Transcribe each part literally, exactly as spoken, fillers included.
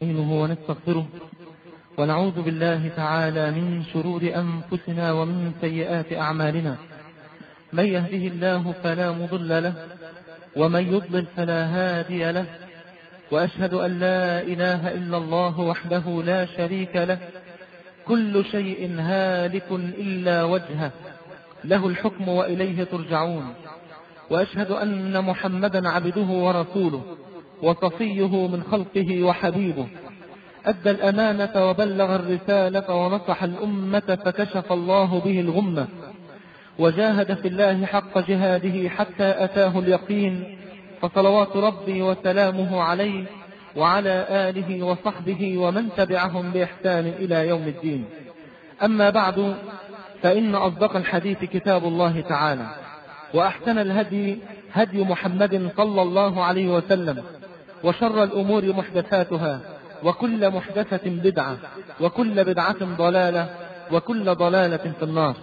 نستعينه ونستغفره ونعوذ بالله تعالى من شرور أنفسنا ومن سيئات أعمالنا. من يهده الله فلا مضل له ومن يضلل فلا هادي له، وأشهد أن لا إله إلا الله وحده لا شريك له، كل شيء هالك إلا وجهه، له الحكم وإليه ترجعون. وأشهد أن محمدا عبده ورسوله وصفيه من خلقه وحبيبه، أدى الأمانة وبلغ الرسالة ونصح الأمة فكشف الله به الغمة، وجاهد في الله حق جهاده حتى أتاه اليقين، فصلوات ربي وسلامه عليه وعلى آله وصحبه ومن تبعهم بإحسان إلى يوم الدين. أما بعد، فإن أصدق الحديث كتاب الله تعالى، وأحسن الهدي هدي محمد صلى الله عليه وسلم، وشر الأمور محدثاتها، وكل محدثة بدعة، وكل بدعة ضلالة، وكل ضلالة في النار.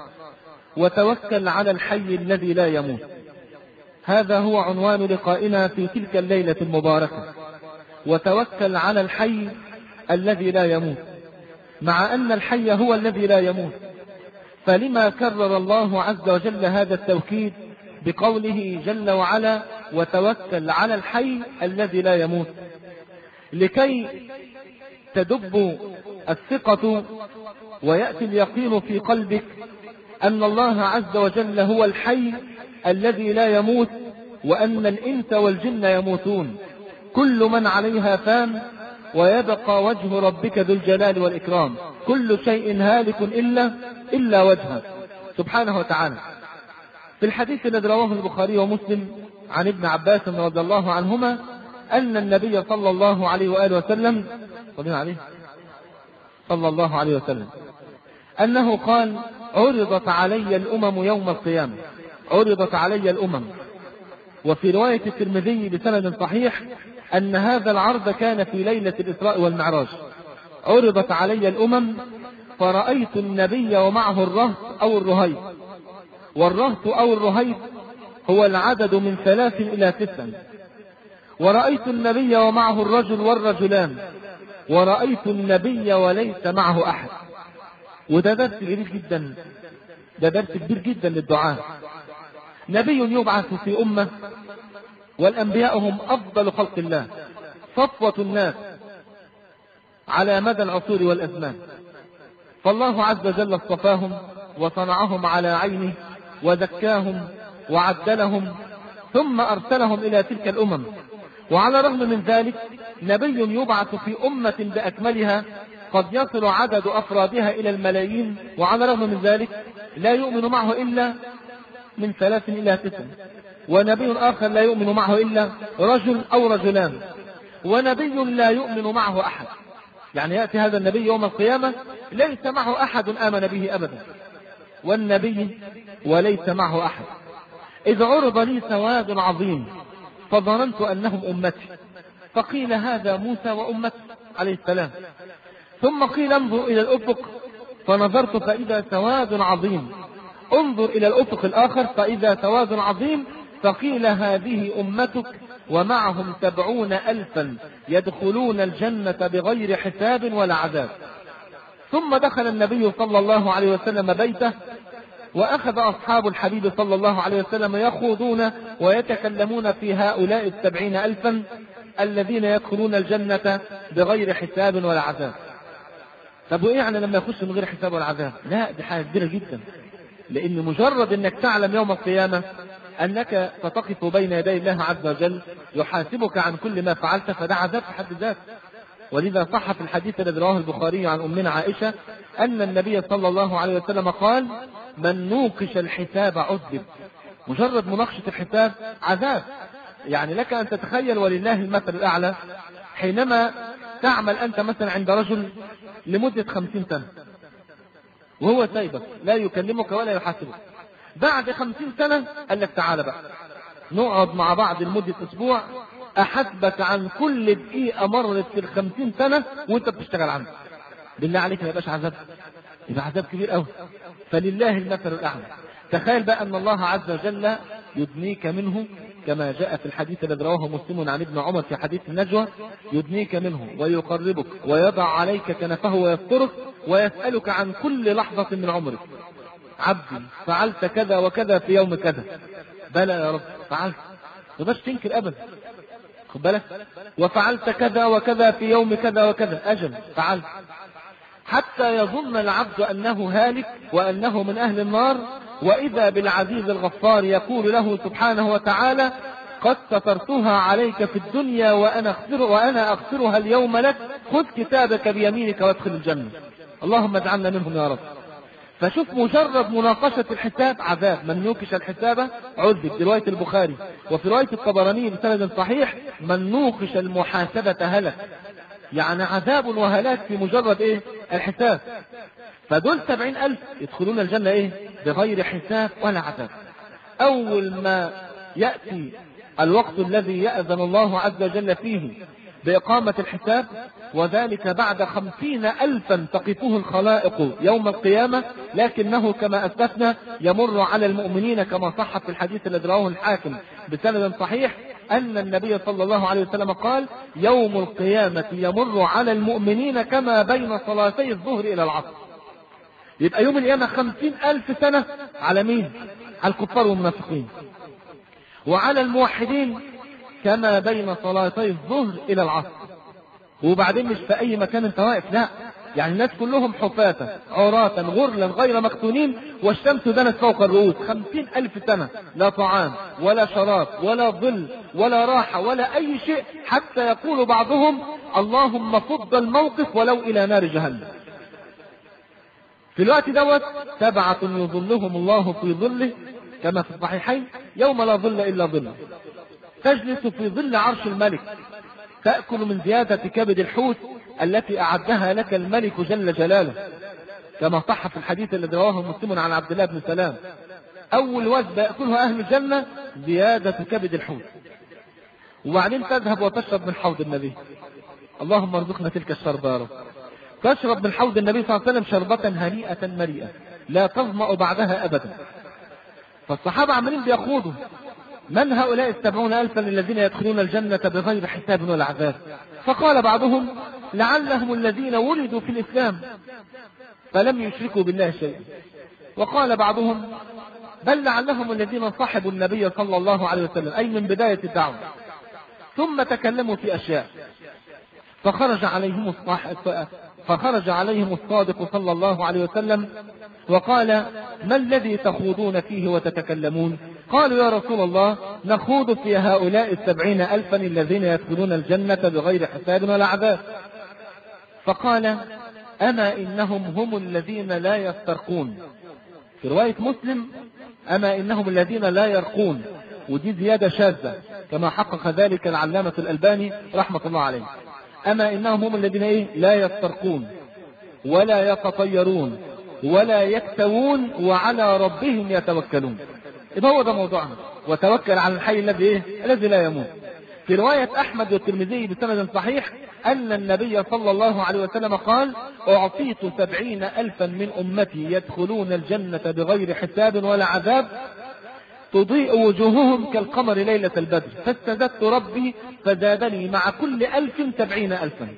وتوكل على الحي الذي لا يموت. هذا هو عنوان لقائنا في تلك الليلة المباركة. وتوكل على الحي الذي لا يموت، مع أن الحي هو الذي لا يموت، فلما كرر الله عز وجل هذا التوكيد بقوله جل وعلا وتوكل على الحي الذي لا يموت؟ لكي تدب الثقة ويأتي اليقين في قلبك أن الله عز وجل هو الحي الذي لا يموت، وأن الإنس والجن يموتون، كل من عليها فان، ويبقى وجه ربك ذو الجلال والإكرام، كل شيء هالك إلا إلا وجهه سبحانه وتعالى. في الحديث الذي رواه البخاري ومسلم عن ابن عباس رضي الله عنهما أن النبي صلى الله عليه وآله وسلم عليه صلى الله عليه وسلم أنه قال: عرضت علي الأمم يوم القيامة. عرضت علي الأمم. وفي رواية الترمذي بسند صحيح أن هذا العرض كان في ليلة الإسراء والمعراج. عرضت علي الأمم فرأيت النبي ومعه الرهط أو الرهيط. والرهط أو الرهيط هو العدد من ثلاث إلى تسع. ورأيت النبي ومعه الرجل والرجلان. ورأيت النبي وليس معه أحد. وده درس كبير جدا، ده درس كبير جدا للدعاء. نبي يبعث في أمة، والأنبياء هم أفضل خلق الله، صفوة الناس على مدى العصور والأزمان، فالله عز وجل اصطفاهم وصنعهم على عينه وزكاهم وعدلهم، ثم أرسلهم إلى تلك الأمم. وعلى الرغم من ذلك نبي يبعث في أمة بأكملها قد يصل عدد أفرادها إلى الملايين، وعلى الرغم من ذلك لا يؤمن معه إلا من ثلاث إلى تسع. ونبي آخر لا يؤمن معه إلا رجل أو رجلان. ونبي لا يؤمن معه أحد. يعني يأتي هذا النبي يوم القيامة ليس معه أحد آمن به أبدا، والنبي وليس معه أحد. إذ عرض لي سواد عظيم فظننت أنهم أمتي، فقيل هذا موسى وأمته عليه السلام. ثم قيل انظر إلى الأفق، فنظرت فإذا سواد عظيم. انظر إلى الأفق الآخر فإذا سواد عظيم، فقيل هذه أمتك ومعهم سبعون ألفا يدخلون الجنة بغير حساب ولا عذاب. ثم دخل النبي صلى الله عليه وسلم بيته، وأخذ أصحاب الحبيب صلى الله عليه وسلم يخوضون ويتكلمون في هؤلاء السبعين ألفا الذين يدخلون الجنة بغير حساب ولا عذاب. طب وإيه يعني لما يخش من غير حساب ولا عذاب؟ لا، دي حاجة كبيرة جدا، لأن مجرد أنك تعلم يوم القيامة أنك ستقف بين يدي الله عز وجل يحاسبك عن كل ما فعلت، فده عذاب في حد ذاته. ولذا صح في الحديث الذي رواه البخاري عن أمنا عائشة أن النبي صلى الله عليه وسلم قال: من نوقش الحساب عذب. مجرد مناقشة الحساب عذاب. يعني لك أن تتخيل، ولله المثل الأعلى، حينما تعمل أنت مثلا عند رجل لمدة خمسين سنة وهو سايبك لا يكلمك ولا يحاسبك، بعد خمسين سنة قال لك تعالى بقى نقعد مع بعض لمدة أسبوع أحاسبك عن كل دقيقة مرت في الخمسين سنة وانت بتشتغل عنه. بالله عليك ما يبقاش عذاب؟ يبقى عذاب كبير قوي. فلله المثل الأعلى. تخيل بقى أن الله عز وجل يدنيك منه كما جاء في الحديث الذي رواه مسلم عن ابن عمر في حديث النجوى: يدنيك منه ويقربك ويضع عليك كنفه ويسترك ويسألك عن كل لحظة من عمرك: عبدي فعلت كذا وكذا في يوم كذا؟ بلى يا رب فعلت. ما تقدرش تنكر ابدا، خد بالك. وفعلت كذا وكذا في يوم كذا وكذا، اجل فعلت. حتى يظن العبد انه هالك وانه من اهل النار، واذا بالعزيز الغفار يقول له سبحانه وتعالى: قد سترتها عليك في الدنيا وانا اغفر وانا اغفرها اليوم لك، خذ كتابك بيمينك وادخل الجنه. اللهم اجعلنا منهم يا رب. فشوف مجرد مناقشة الحساب عذاب، من نوقش الحساب عذب، في رواية البخاري. وفي رواية الطبراني بسند صحيح: من نوقش المحاسبة هلك، يعني عذاب وهلاك في مجرد ايه؟ الحساب. فدول سبعين ألف يدخلون الجنة ايه؟ بغير حساب ولا عذاب. أول ما يأتي الوقت الذي يأذن الله عز وجل فيه بإقامة الحساب، وذلك بعد خمسين ألفا تقفه الخلائق يوم القيامة، لكنه كما أثبتنا يمر على المؤمنين كما صح في الحديث الذي رواه الحاكم بسند صحيح أن النبي صلى الله عليه وسلم قال: يوم القيامة يمر على المؤمنين كما بين صلاتي الظهر إلى العصر. يبقى يوم القيامة خمسين ألف سنة على مين؟ على الكفار والمنافقين. وعلى الموحدين كما بين صلاتي الظهر إلى العصر. وبعدين مش في أي مكان انت واقف، لا، يعني الناس كلهم حفاة عراة غرلا غير مكتونين، والشمس دنت فوق الرؤوس. خمسين ألف سنة لا طعام ولا شراب ولا ظل ولا راحة ولا أي شيء، حتى يقول بعضهم: اللهم فض الموقف ولو إلى نار جهنم. في الوقت دوت سبعة يظلهم الله في ظله كما في الصحيحين: يوم لا ظل إلا ظله. تجلس في ظل عرش الملك، تأكل من زيادة كبد الحوت التي أعدها لك الملك جل جلاله، كما صح في الحديث الذي رواه مسلم عن عبد الله بن سلام: أول وجبة يأكلها أهل الجنة زيادة كبد الحوت. وبعدين تذهب وتشرب من حوض النبي. اللهم ارزقنا تلك الشربة يا رب. تشرب من حوض النبي صلى الله عليه وسلم شربة هنيئة مريئة لا تظمأ بعدها أبدا. فالصحابة عمالين بيخوضوا: من هؤلاء السبعون ألفا الذين يدخلون الجنة بغير حساب ولا عذاب؟ فقال بعضهم: لعلهم الذين ولدوا في الإسلام فلم يشركوا بالله شيئا. وقال بعضهم: بل لعلهم الذين صحبوا النبي صلى الله عليه وسلم، أي من بداية الدعوة، ثم تكلموا في أشياء. فخرج عليهم فخرج عليهم الصادق صلى الله عليه وسلم وقال: ما الذي تخوضون فيه وتتكلمون؟ قالوا: يا رسول الله، نخوض في هؤلاء السبعين ألفا الذين يدخلون الجنة بغير حساب ولا عذاب. فقال: أما إنهم هم الذين لا يسترقون. في رواية مسلم: أما إنهم الذين لا يرقون، ودي زيادة شاذة كما حقق ذلك العلامة الألباني رحمة الله عليه. أما إنهم هم الذين إيه؟ لا يسترقون ولا يتطيرون ولا يكتوون وعلى ربهم يتوكلون. إذا هو ده موضوعنا: وتوكل على الحي الذي إيه؟ الذي لا يموت. في رواية أحمد والترمذي بسند صحيح أن النبي صلى الله عليه وسلم قال: أعطيت سبعين ألفا من أمتي يدخلون الجنة بغير حساب ولا عذاب، تضيء وجوههم كالقمر ليلة البدر، فاستزدت ربي فزادني مع كل ألف سبعين ألفا،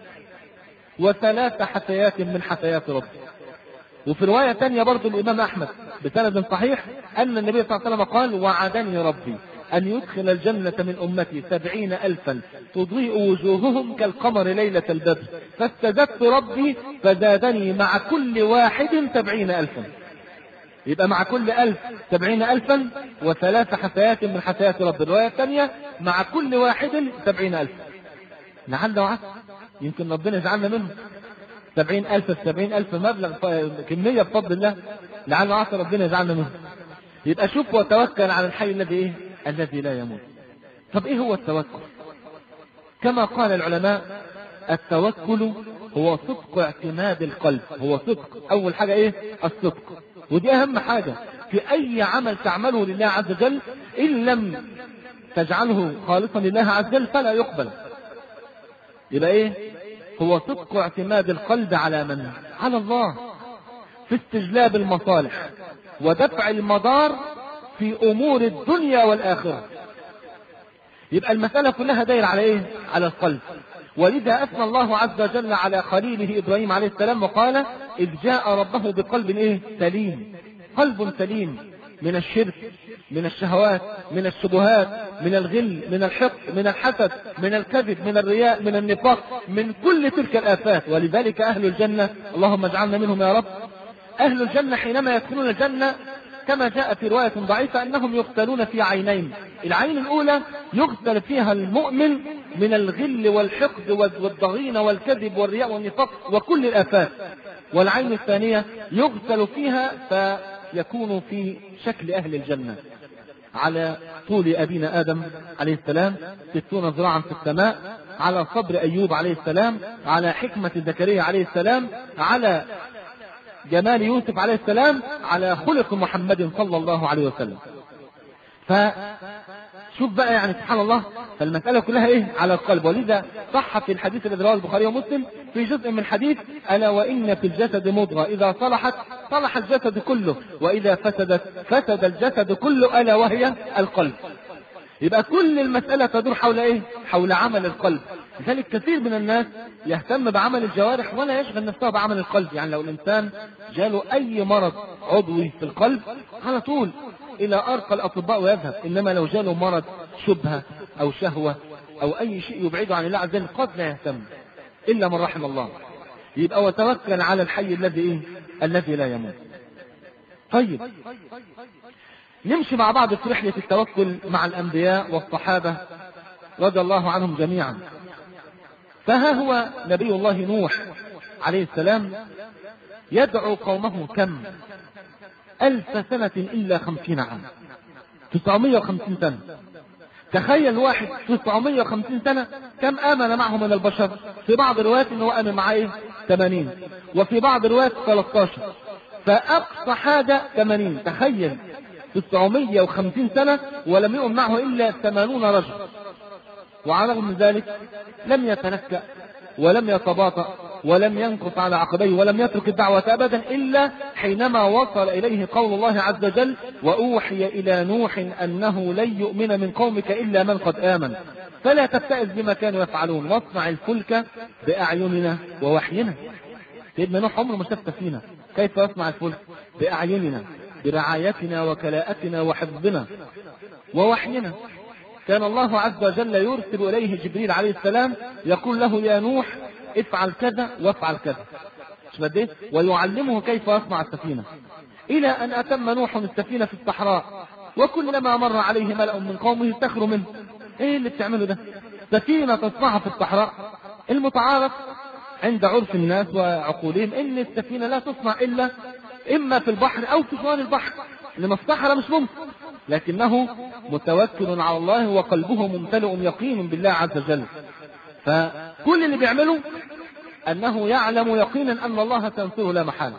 وثلاث حثيات من حثيات ربي. وفي رواية ثانية برضو الإمام أحمد بسند صحيح أن النبي صلى الله عليه وسلم قال: وعدني ربي أن يدخل الجنة من أمتي سبعين ألفا تضيء وجوههم كالقمر ليلة البدر، فاستزدت ربي فزادني مع كل واحد سبعين ألفا. يبقى مع كل ألف سبعين ألفا وثلاث حثيات من حثيات ربي. الرواية الثانية: مع كل واحد سبعين ألفا. لعل وعسى يمكن ربنا يجعلنا منه. سبعين ألف سبعين ألف مبلغ كمية بفضل الله، لعل وعسى ربنا يجعلنا منه. يبقى شوف: وتوكل على الحي الذي إيه؟ الذي لا يموت. طب إيه هو التوكل؟ كما قال العلماء: التوكل هو صدق اعتماد القلب. هو صدق، أول حاجة إيه؟ الصدق، ودي أهم حاجة في أي عمل تعمله لله عز وجل. إن لم تجعله خالصا لله عز وجل فلا يقبل. يبقى إيه؟ هو صدق اعتماد القلب على من؟ على الله، في استجلاب المصالح ودفع المضار في أمور الدنيا والآخرة. يبقى المسألة كلها دايرة على ايه؟ على القلب. ولذا أثنى الله عز وجل على خليله إبراهيم عليه السلام وقال إذ جاء ربه بقلب ايه؟ سليم. قلب سليم من الشرك، من الشهوات، من الشبهات، من الغل، من الحقد، من الحسد، من الكذب، من الرياء، من النفاق، من كل تلك الآفات. ولذلك أهل الجنة، اللهم اجعلنا منهم يا رب، أهل الجنة حينما يدخلون الجنة كما جاء في رواية ضعيفة أنهم يغسلون في عينين. العين الأولى يغسل فيها المؤمن من الغل والحقد والضغينة والكذب والرياء والنفاق وكل الآفات، والعين الثانية يغسل فيها فيكون في شكل أهل الجنة على طول أبينا آدم عليه السلام ستون ذراعا في السماء، على صبر أيوب عليه السلام، على حكمة زكريا عليه السلام، على جمال يوسف عليه السلام، على خلق محمد صلى الله عليه وسلم. فشوف بقى يعني سبحان الله، فالمسألة كلها ايه؟ على القلب. ولذا صح في الحديث الذي رواه البخاري ومسلم في جزء من الحديث ألا وإن في الجسد مضغة إذا صلحت صلح الجسد كله وإذا فسدت فسد الجسد كله ألا وهي القلب. يبقى كل المسألة تدور حول ايه؟ حول عمل القلب. لذلك كثير من الناس يهتم بعمل الجوارح ولا يشغل نفسه بعمل القلب. يعني لو الإنسان جاله أي مرض عضوي في القلب على طول إلى أرقى الأطباء ويذهب، إنما لو جاله مرض شبهة أو شهوة أو أي شيء يبعده عن الله عز وجل قد لا يهتم إلا من رحم الله. يبقى وتوكل على الحي الذي إيه؟ الذي لا يموت. طيب نمشي مع بعض في رحلة التوكل مع الأنبياء والصحابة رضي الله عنهم جميعا. فها هو نبي الله نوح عليه السلام يدعو قومه كم؟ ألف سنة إلا خمسين عام، تسعمائة وخمسين سنة. تخيل واحد تسعمائة وخمسين سنة كم آمن معه من البشر؟ في بعض الروايات أنه آمن معه ثمانين، وفي بعض الروايات ثلاثة عشر، فأقصى حاجة ثمانين. تخيل تسعمائة وخمسين سنة ولم يؤمن معه إلا ثمانون رجل، وعلى رغم من ذلك لم يتنكأ ولم يتباطأ ولم ينقص على عقبيه ولم يترك الدعوة أبدا إلا حينما وصل إليه قول الله عز وجل وأوحي إلى نوح أنه لن يؤمن من قومك إلا من قد آمن فلا تبتئس بما كانوا يفعلون واصنع الفلك بأعيننا ووحينا. سيدنا نوح عمره ما شاف سفينة، كيف يصنع الفلك؟ بأعيننا برعايتنا وكلاءتنا وحفظنا ووحينا. كان الله عز وجل يرسل إليه جبريل عليه السلام يقول له يا نوح افعل كذا وافعل كذا، ويعلمه كيف يصنع السفينة، إلى أن أتم نوح السفينة في الصحراء وكلما مر عليه ملأ من قومه استخروا منه. ايه اللي بتعمله ده؟ سفينة تصنعها في الصحراء. المتعارف عند عرف الناس وعقولهم ان السفينة لا تصنع إلا إما في البحر أو في جوار البحر، لما في الصحراء مش ممكن، لكنه متوكل على الله وقلبه ممتلئ يقين بالله عز وجل. فكل اللي بيعمله أنه يعلم يقينا أن الله سينصره لا محالة.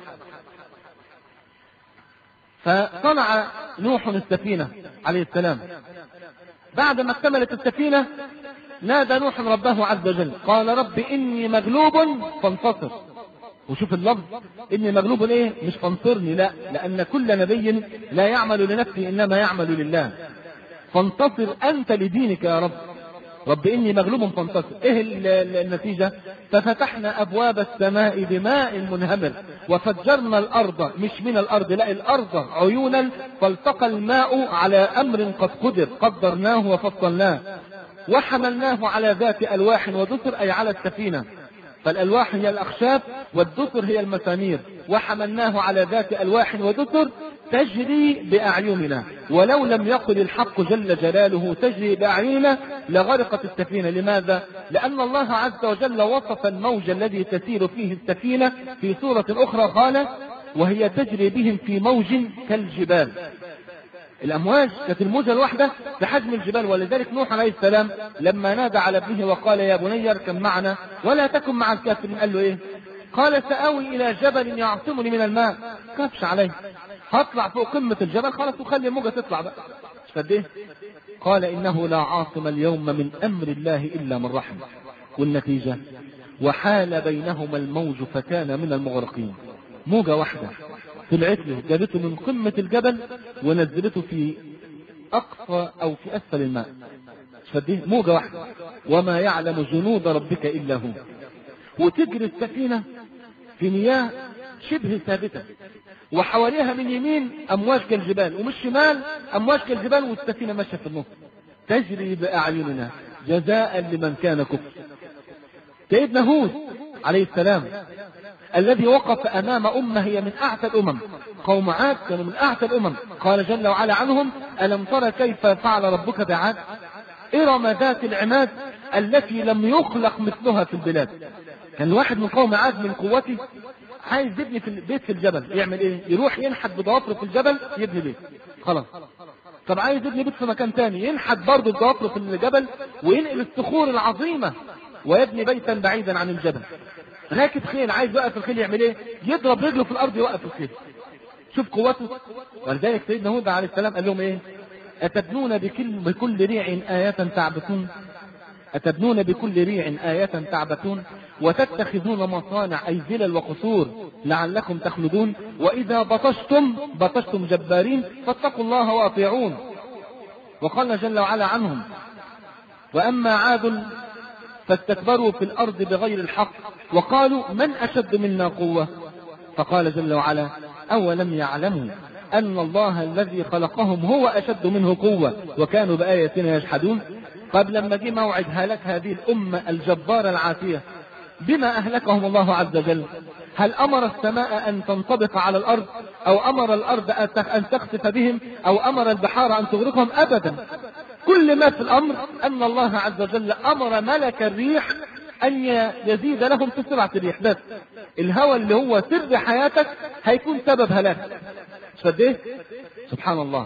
فصنع نوح السفينة عليه السلام. بعد ما اكتملت السفينة نادى نوح ربه عز وجل قال رب إني مغلوب فانتصر. وشوف اللفظ إني مغلوب ايه؟ مش فانصرني، لا، لأن كل نبي لا يعمل لنفسه إنما يعمل لله. فانتصر أنت لدينك يا رب. رب إني مغلوب فانتصر. ايه النتيجة؟ ففتحنا أبواب السماء بماء منهمر وفجرنا الأرض، مش من الأرض، لا الأرض عيونا فالتقى الماء على أمر قد قدر قدرناه وفصلناه وحملناه على ذات ألواح ودسر، أي على السفينة. فالألواح هي الأخشاب والدسر هي المسامير. وحملناه على ذات ألواح ودسر تجري بأعيننا. ولو لم يقل الحق جل جلاله تجري بأعيننا لغرقت السفينة. لماذا؟ لأن الله عز وجل وصف الموج الذي تسير فيه السفينة في سورة أخرى قال وهي تجري بهم في موج كالجبال. الأمواج كانت الموجة الواحدة بحجم الجبال. ولذلك نوح عليه السلام لما نادى على ابنه وقال يا بني اركب معنا ولا تكن مع الكافرين قال له ايه؟ قال سآوي إلى جبل يعصمني من الماء. كافش عليه، هطلع فوق قمة الجبل خلاص وخلي الموجة تطلع بقى. مش قد ايه؟ قال إنه لا عاصم اليوم من أمر الله إلا من رحم. والنتيجة وحال بينهما الموج فكان من المغرقين. موجة واحدة طلعت له جابته من قمة الجبل ونزلته في أقصى أو في أسفل الماء. فديه موجة واحدة، وما يعلم جنود ربك إلا هو. وتجري السفينة في مياه شبه ثابتة، وحواليها من يمين أمواج كالجبال ومن الشمال أمواج كالجبال، والسفينة ماشية في النص تجري بأعيننا جزاء لمن كان كفر. سيدنا هود عليه السلام الذي وقف أمام أمة هي من أعتى الأمم، قوم عاد كانوا من أعتى الأمم، قال جل وعلا عنهم: ألم تر كيف فعل ربك بعاد إرم ذات العماد التي لم يخلق مثلها في البلاد. كان الواحد من قوم عاد من قوته عايز يبني في البيت في الجبل، يعمل ايه؟ يروح ينحت بضوافره في الجبل يبني بيت، خلاص. طب عايز يبني بيت في مكان تاني، ينحت برضه بضوافره في الجبل وينقل الصخور العظيمة ويبني بيتا بعيدا عن الجبل. راكب خيل عايز يوقف الخيل يعمل ايه؟ يضرب رجله في الارض يوقف الخيل. شوف قوته. ولذلك سيدنا هود عليه السلام قال لهم ايه؟ أتبنون بكل, بكل ريع آية تعبثون أتبنون بكل ريع آية تعبثون وتتخذون مصانع أي فلل وقصور لعلكم تخلدون وإذا بطشتم بطشتم جبارين فاتقوا الله وأطيعون. وقال جل وعلا عنهم: وأما عاد فاستكبروا في الأرض بغير الحق وقالوا من أشد منا قوة. فقال جل وعلا: أولم يعلموا أن الله الذي خلقهم هو أشد منه قوة وكانوا بآياتنا يجحدون. قبل لما جه موعد هلك هذه الأمة الجبارة العاتية بما أهلكهم الله عز وجل، هل أمر السماء أن تنطبق على الأرض أو أمر الأرض أن تخسف بهم أو أمر البحار أن تغرقهم؟ أبدا. كل ما في الأمر أن الله عز وجل أمر ملك الريح أن يزيد لهم في سرعة الريح، بس الهوى اللي هو سر حياتك هيكون سبب هلاك. فده سبحان الله.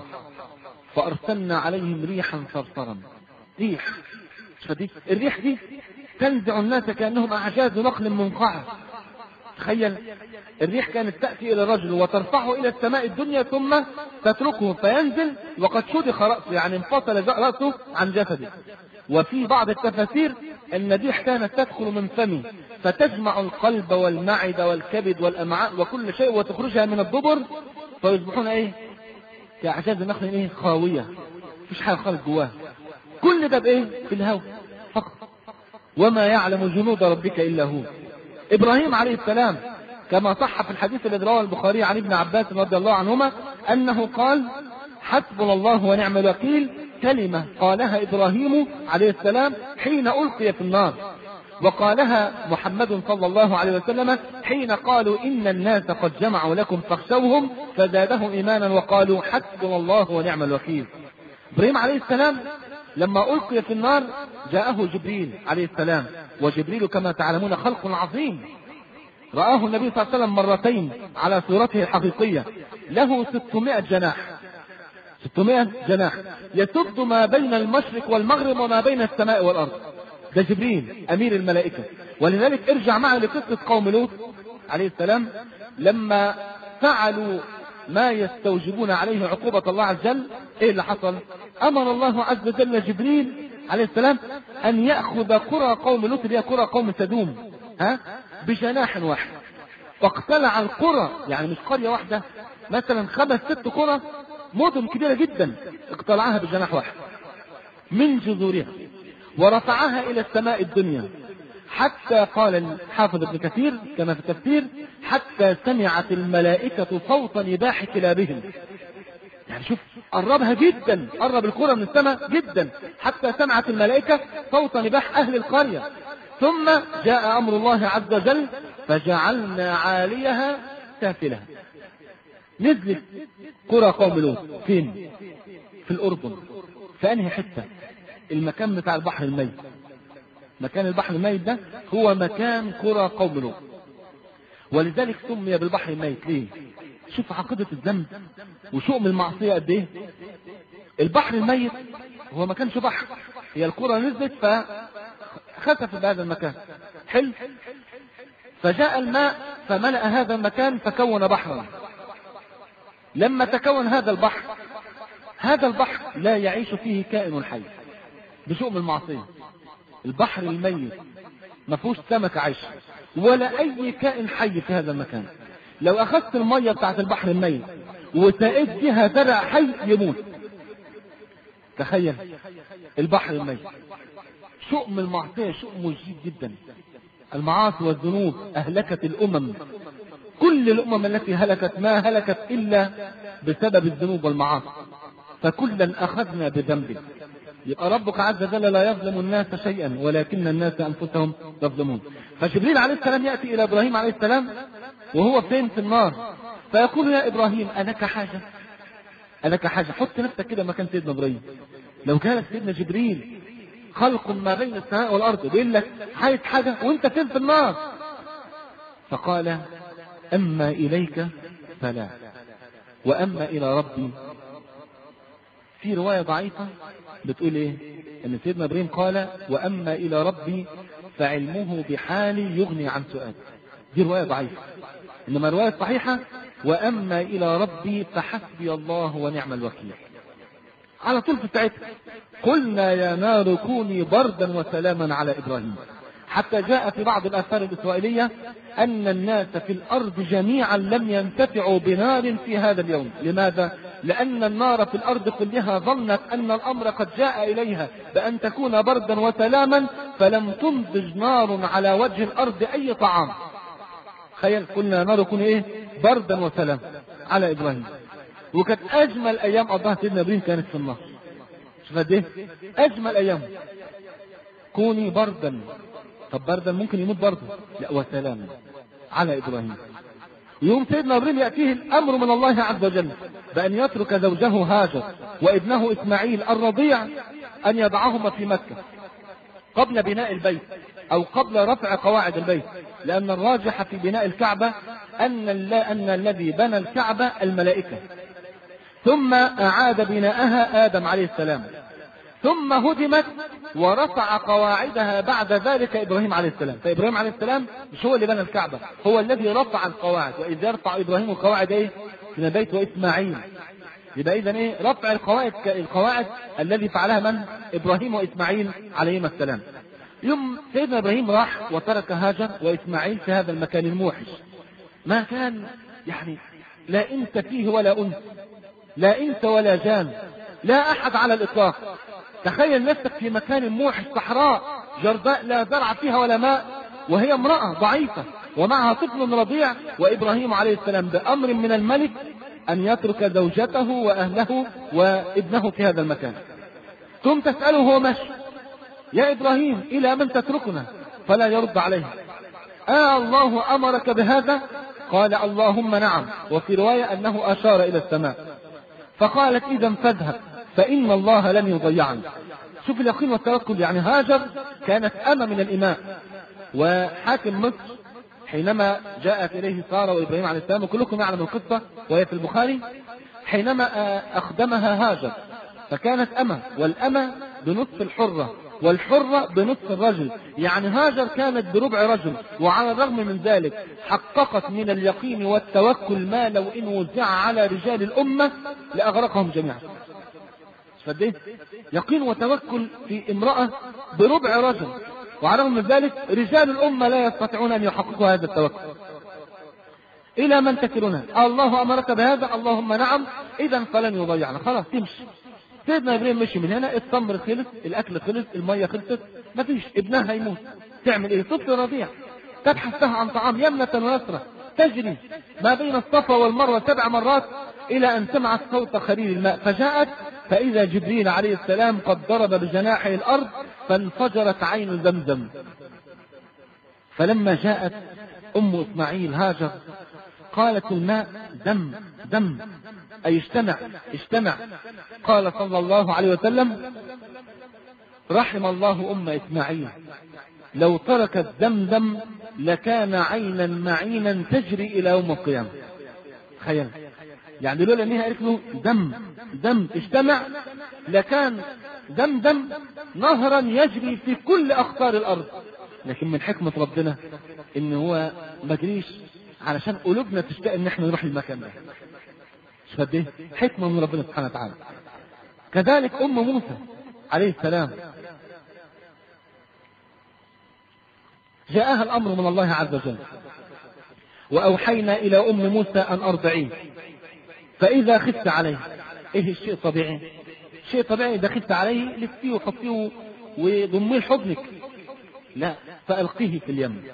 فأرسلنا عليهم ريحا صرصرا. ريح فدي الريح دي تنزع الناس كأنهم أعجاز نخل منقعر. تخيل الريح كانت تأتي إلى الرجل وترفعه إلى السماء الدنيا ثم تتركه فينزل وقد شدخ رأسه، يعني انفصل رأسه عن جسده. وفي بعض التفاسير أن الريح كانت تدخل من فمه فتجمع القلب والمعدة والكبد والأمعاء وكل شيء وتخرجها من الدبر فيصبحون ايه؟ كأعجاز النخل ايه؟ خاوية، مفيش حاجة خالص جواها. كل ده بايه؟ في الهواء فقط. وما يعلم جنود ربك إلا هو. إبراهيم عليه السلام كما صح في الحديث الذي رواه البخاري عن ابن عباس رضي الله عنهما أنه قال: حسبنا الله ونعم الوكيل، كلمة قالها إبراهيم عليه السلام حين ألقي في النار، وقالها محمد صلى الله عليه وسلم حين قالوا إن الناس قد جمعوا لكم فاخشوهم فزادهم إيمانا وقالوا حسبنا الله ونعم الوكيل. إبراهيم عليه السلام لما ألقي في النار جاءه جبريل عليه السلام، وجبريل كما تعلمون خلق عظيم، رآه النبي صلى الله عليه وسلم مرتين على صورته الحقيقية، له ستمائة جناح، ستمائة جناح يسد ما بين المشرق والمغرب وما بين السماء والأرض. ده جبريل أمير الملائكة. ولذلك ارجع معي لقصة قوم لوط عليه السلام لما فعلوا ما يستوجبون عليه عقوبة الله عز وجل. ايه اللي حصل؟ امر الله عز وجل جبريل عليه السلام ان يأخذ قرى قوم لوط اللي هي قرى قوم سدوم ها بجناح واحد، فاقتلع القرى، يعني مش قرية واحدة، مثلا خمس ست قرى مدن كبيرة جدا اقتلعها بجناح واحد من جذورها ورفعها الى السماء الدنيا، حتى قال الحافظ ابن كثير كما في التفسير: حتى سمعت الملائكة صوت نباح كلابهم. يعني شوف قربها جدا، قرب القرى من السماء جدا حتى سمعت الملائكة صوت نباح أهل القرية. ثم جاء أمر الله عز وجل فجعلنا عاليها سافلها. نزلت قرى قوم لوط فين؟ في الأردن. في أنهي حتة؟ المكان بتاع البحر الميت. مكان البحر الميت ده هو مكان قرى قوم لوط، ولذلك سمي بالبحر الميت. ليه؟ شوف عقيدة الذنب وشؤم المعصية قد ايه. البحر الميت هو ما كانش بحر، هي القرى نزلت فخسفت بهذا المكان. حلو. فجاء الماء فملأ هذا المكان فكون بحرا. لما تكون هذا البحر، هذا البحر لا يعيش فيه كائن حي بشؤم المعصية. البحر الميت ما فيهوش سمك عايش ولا اي كائن حي في هذا المكان. لو اخذت المية بتاعت البحر الميت وسقيت بها زرع حي يموت. تخيل البحر الميت، شؤم المعصية شؤم شديد جدا. المعاصي والذنوب أهلكت الأمم، كل الأمم التي هلكت ما هلكت إلا بسبب الذنوب والمعاصي، فكلا أخذنا بذنبه. يبقى ربك عز وجل لا يظلم الناس شيئا ولكن الناس أنفسهم يظلمون. فجبريل عليه السلام يأتي إلى إبراهيم عليه السلام وهو فين في النار، فيقول يا إبراهيم ألك حاجة؟ ألك حاجة؟ حط نفسك كده مكان سيدنا إبراهيم. لو كان سيدنا جبريل خلق ما بين السماء والأرض بيقول لك عايز حاجة وانت فين في النار؟ فقال أما إليك فلا وأما إلى ربي. في رواية ضعيفة بتقول إيه؟ أن سيدنا إبراهيم قال وأما إلى ربي فعلمه بحالي يغني عن سؤال. دي رواية ضعيفة، إنما رواية صحيحة وأما إلى ربي فحسبي الله ونعم الوكيل. على طول في ساعتها قلنا يا نار كوني بردا وسلاما على إبراهيم. حتى جاء في بعض الآثار الإسرائيلية أن الناس في الأرض جميعا لم ينتفعوا بنار في هذا اليوم. لماذا؟ لأن النار في الأرض كلها ظنت أن الأمر قد جاء إليها بأن تكون بردا وسلاما، فلم تنتج نار على وجه الأرض أي طعام. تخيل قلنا نار كوني إيه؟ بردا وسلاما على إبراهيم. وكانت أجمل أيام قضاها سيدنا إبراهيم كانت في النار. شوف قد إيه أجمل أيام. كوني بردا، طب بردا ممكن يموت برضه، لا وسلاما على إبراهيم. يوم سيدنا إبراهيم يأتيه الأمر من الله عز وجل بأن يترك زوجه هاجر وابنه إسماعيل الرضيع أن يضعهما في مكة قبل بناء البيت أو قبل رفع قواعد البيت، لأن الراجح في بناء الكعبة أن, أن الذي بنى الكعبة الملائكة، ثم أعاد بناءها آدم عليه السلام، ثم هدمت ورفع قواعدها بعد ذلك إبراهيم عليه السلام. فإبراهيم عليه السلام مش هو اللي بنى الكعبة، هو الذي رفع القواعد. وإذ يرفع إبراهيم القواعد إيه؟ من البيت وإسماعيل. يبقى إذن إيه؟ رفع القواعد القواعد الذي فعلها من؟ إبراهيم وإسماعيل عليهما السلام. يوم سيدنا إبراهيم راح وترك هاجر وإسماعيل في هذا المكان الموحش، ما كان يعني لا إنس فيه ولا أنس، لا إنس ولا جان، لا أحد على الإطلاق. تخيل نفسك في مكان موحش، صحراء جرداء لا زرع فيها ولا ماء، وهي امرأة ضعيفة ومعها طفل رضيع، وإبراهيم عليه السلام بأمر من الملك أن يترك زوجته وأهله وابنه في هذا المكان. ثم تسأله هو ماشي يا إبراهيم إلى من تتركنا؟ فلا يرد عليه. آه الله أمرك بهذا؟ قال اللهم نعم. وفي رواية أنه أشار إلى السماء. فقالت إذا فاذهب فإن الله لن يضيعني. شوف اليقين والتوكل. يعني هاجر كانت أمة من الإماء، وحاكم مصر حينما جاءت إليه سارة وإبراهيم عليه السلام، وكلكم يعلم القصة وهي في البخاري، حينما أخدمها هاجر فكانت أمة، والأمة بنصف الحرة والحرة بنصف الرجل، يعني هاجر كانت بربع رجل. وعلى الرغم من ذلك حققت من اليقين والتوكل ما لو إن وزع على رجال الأمة لأغرقهم جميعا. فده يقين وتوكل في امرأة بربع رجل، وعلى الرغم من ذلك رجال الأمة لا يستطيعون أن يحققوا هذا التوكل. إلى من تكلنا؟ الله أمرك بهذا؟ اللهم نعم. إذا فلن يضيعنا. خلاص تمشي. سيدنا إبراهيم مشي من هنا، التمر خلص، الأكل خلص، المية خلصت، مفيش، ابنها هيموت. تعمل إيه؟ طفل رضيع، تبحث عن طعام يمنة ويسرى، تجري ما بين الصفا والمروة سبع مرات إلى أن سمعت صوت خليل الماء، فجاءت فإذا جبريل عليه السلام قد ضرب بجناحه الأرض فانفجرت عين زمزم. فلما جاءت أم إسماعيل هاجر قالت الماء دم دم، أي اجتمع اجتمع. قال صلى الله عليه وسلم رحم الله أم إسماعيل، لو تركت دمدم لكان عينا معينا تجري إلى يوم القيامة. تخيل، يعني لولا أنها قالت له دم دم اجتمع لكان دمدم نهرا يجري في كل أقطار الأرض. لكن من حكمة ربنا إن هو ما جريش علشان قلوبنا تشتاق ان احنا نروح المكان ده. مش قد ايه حكمه من ربنا سبحانه وتعالى. كذلك ام موسى عليه السلام جاءها الامر من الله عز وجل، واوحينا الى ام موسى ان ارضعيه فاذا خفت عليه. ايه الشيء طبيعي؟ شيء طبيعي دخلت عليه لفيه وحطيه وضميه لحضنك، لا، فألقيه في اليم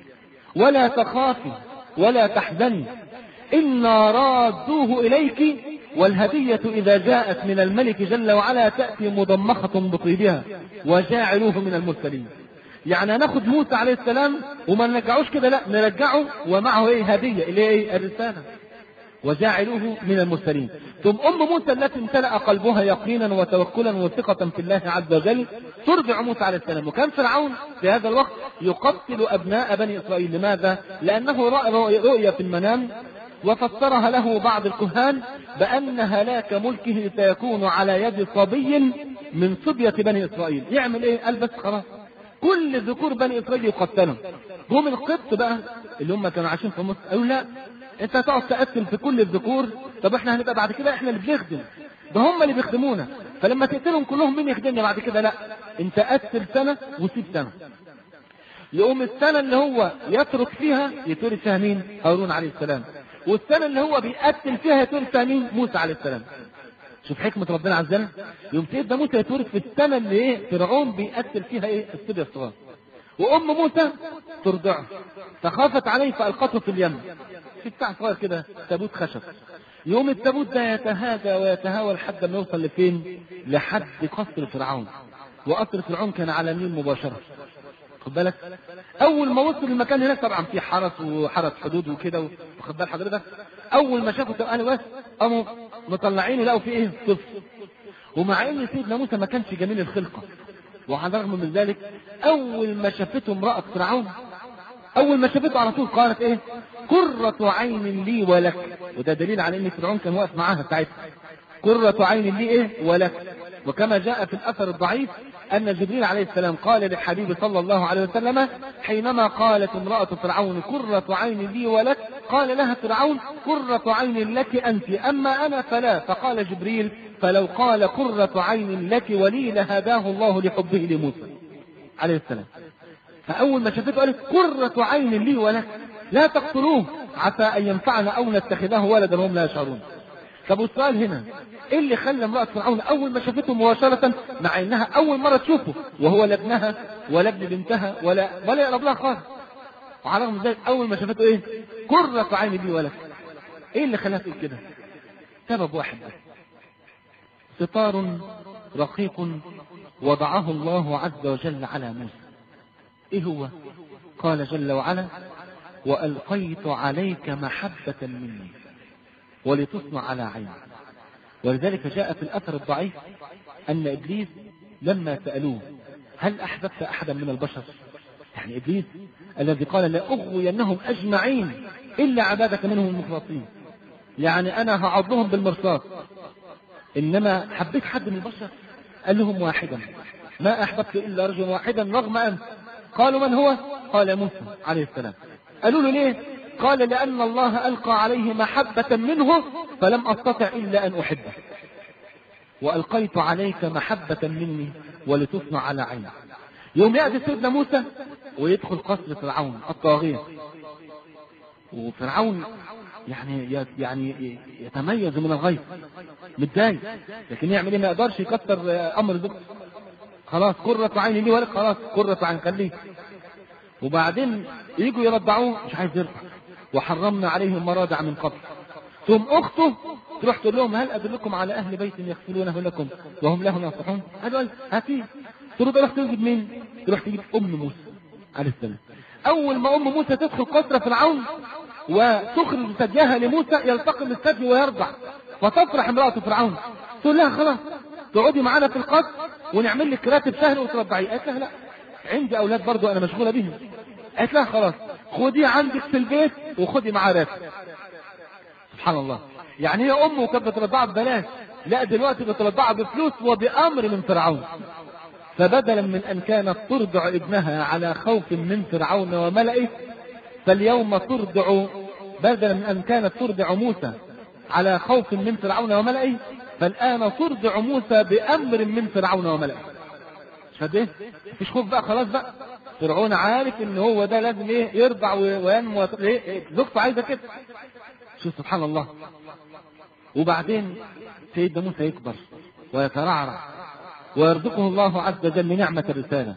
ولا تخافي ولا تحزني إنا رادوه إليك والهدية إذا جاءت من الملك جل وعلا تأتي مضمخة بطيبها وجاعلوه من المرسلين. يعني ناخد موسى عليه السلام وما نرجعوش كده، لا، نرجعه ومعه ايه؟ هدية، اللي ايه؟ الرسالة، وجاعلوه من المرسلين. ثم أم موسى التي امتلأ قلبها يقينا وتوكلا وثقة في الله عز وجل ترضع موسى عليه السلام. وكان فرعون في هذا الوقت يقتل أبناء بني إسرائيل. لماذا؟ لأنه رأى رؤيا في المنام وفسرها له بعض الكهان بأن هلاك ملكه سيكون على يد صبي من صبية بني إسرائيل. يعمل ايه؟ قال بس خلاص كل ذكور بني إسرائيل يقتلوا. هم القبط بقى اللي هم كانوا عايشين في مصر قالوا لا، انت هتقعد تقتل في كل الذكور، طب احنا هنبقى بعد كده احنا اللي بنخدم، ده هم اللي بيخدمونا، فلما تقتلهم كلهم مين يخدمنا بعد كده؟ لا، انت قتل سنة وسيب سنة. يقوم السنة اللي هو يترك فيها يتولد فيها مين؟ هارون عليه السلام. والسنة اللي هو بيقتل فيها يتولد فيها مين؟ موسى عليه السلام. شوف حكمة ربنا عز وجل. يوم سيدنا موسى يتولد في السنة اللي ايه؟ فرعون بيقتل فيها ايه؟ الصبي الصغار. وام موسى ترضعه فخافت عليه فألقته في اليم، في بتاع صغير كده تابوت خشب. يوم التابوت ده يتهادى ويتهاوى لحد ما يوصل لفين؟ لحد قصر فرعون. وقصر فرعون كان على النيل مباشرة. خد بالك، اول ما وصل المكان هناك طبعا في حرس وحرس حدود وكده، واخد بال حضرتك، اول ما شافوا قالوا بس قاموا مطلعين لقوا في ايه؟ طفل. ومع ان سيدنا موسى ما كانش جميل الخلقه، وعلى الرغم من ذلك اول ما شافته امراه فرعون اول ما شافته على طول قالت ايه؟ قرة عين لي ولك. وده دليل على ان فرعون كان واقف معاها ساعتها. قرة عين لي ايه؟ ولك. وكما جاء في الاثر الضعيف ان جبريل عليه السلام قال للحبيب صلى الله عليه وسلم حينما قالت امرأة فرعون قرة عين لي ولك، قال لها فرعون قرة عين لك انت، اما انا فلا. فقال جبريل فلو قال قرة عين لك ولي لهداه الله لحبه لموسى عليه السلام. فاول ما شافته قالت قرة عين لي ولك لا تقتلوه عسى ان ينفعنا او نتخذه ولدا وهم لا يشعرون. طب والسؤال هنا ايه اللي خلى امرأة فرعون اول ما شافته مباشرة، مع انها اول مرة تشوفه وهو لا ابنها ولا ابن بنتها ولا ولا يقرب لها خالص، وعلى رغم ذلك اول ما شافته ايه؟ قرة عين لي ولك. ايه اللي خلاها تقول كده؟ سبب واحد بس، ستار رقيق وضعه الله عز وجل على موسى. ايه هو؟ قال جل وعلا وألقيت عليك محبة مني ولتصنع على عيني. ولذلك جاء في الأثر الضعيف أن إبليس لما سألوه هل أحببت أحدا من البشر، يعني إبليس الذي قال لا أغوينهم أجمعين إلا عبادك منهم المخلصين، يعني أنا هعضهم بالمرصاص، إنما حبيت حد من البشر؟ قال لهم واحدا ما أحببت إلا رجلا واحدا رغم أنت. قالوا من هو؟ قال موسى عليه السلام. قالوا له ليه؟ قال لأن الله ألقى عليه محبة منه فلم أستطع إلا أن أحبه، وألقيت عليك محبة مني ولتصنع على عيني. يوم يأتي سيدنا موسى ويدخل قصر فرعون الطاغية، وفرعون يعني يعني يتميز من الغيظ، متضايق، لكن يعمل ايه؟ ما يقدرش يكسر امر زوجته. خلاص قرة عين لي ولك، خلاص قرة عين خليه. وبعدين يجوا يرضعوه مش عايز يرضع، وحرمنا عليه المراضع من قبل. ثم اخته تروح تقول لهم هل ادلكم على اهل بيت يغفلونه لكم وهم له ناصحون؟ قالوا هاتيه. تروح تروح تجيب مين؟ تروح تجيب ام موسى عليه السلام. اول ما ام موسى تدخل قصر فرعون وتخرج ثديها لموسى يلتقم الثدي ويرضع، فتفرح امرأة فرعون تقول لها خلاص تقعدي معانا في القصر ونعمل لك راتب شهري وترضعيه. قالت لها لا، عندي اولاد برضو انا مشغولة بهم. قالت لها خلاص خديه عندك في البيت وخدي معاه راتب. سبحان الله، يعني هي امه كانت بترضعها ببلاش، لا دلوقتي بترضعها بفلوس وبأمر من فرعون. فبدلا من ان كانت ترضع ابنها على خوف من فرعون وملئه، فاليوم ترضع، بدلا من ان كانت ترضع موسى على خوف من فرعون وملئه، فالان ترضع موسى بامر من فرعون وملئه. شايف؟ مفيش خوف بقى، خلاص بقى فرعون عارف ان هو ده لازم ايه؟ يرضع وينمو، ايه زوجته عايزه كده. شوف سبحان الله. وبعدين سيدنا موسى يكبر ويترعرع، ويرزقه الله عز وجل نعمة الرسالة،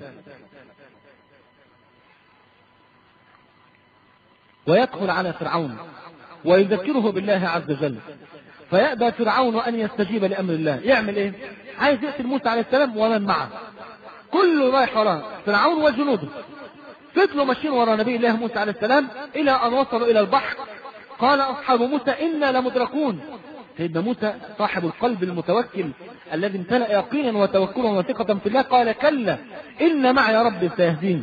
ويدخل على فرعون ويذكره بالله عز وجل، فيأبى فرعون أن يستجيب لأمر الله. يعمل إيه؟ عايز يقتل موسى عليه السلام ومن معه، كله رايح وراه، فرعون وجنوده. فضلوا ماشيين وراء نبي الله موسى عليه السلام إلى أن وصلوا إلى البحر. قال أصحاب موسى إنا لمدركون. سيدنا موسى صاحب القلب المتوكل الذي امتلأ يقينا وتوكلا وثقة في الله قال كلا إن معي ربي سيهدين.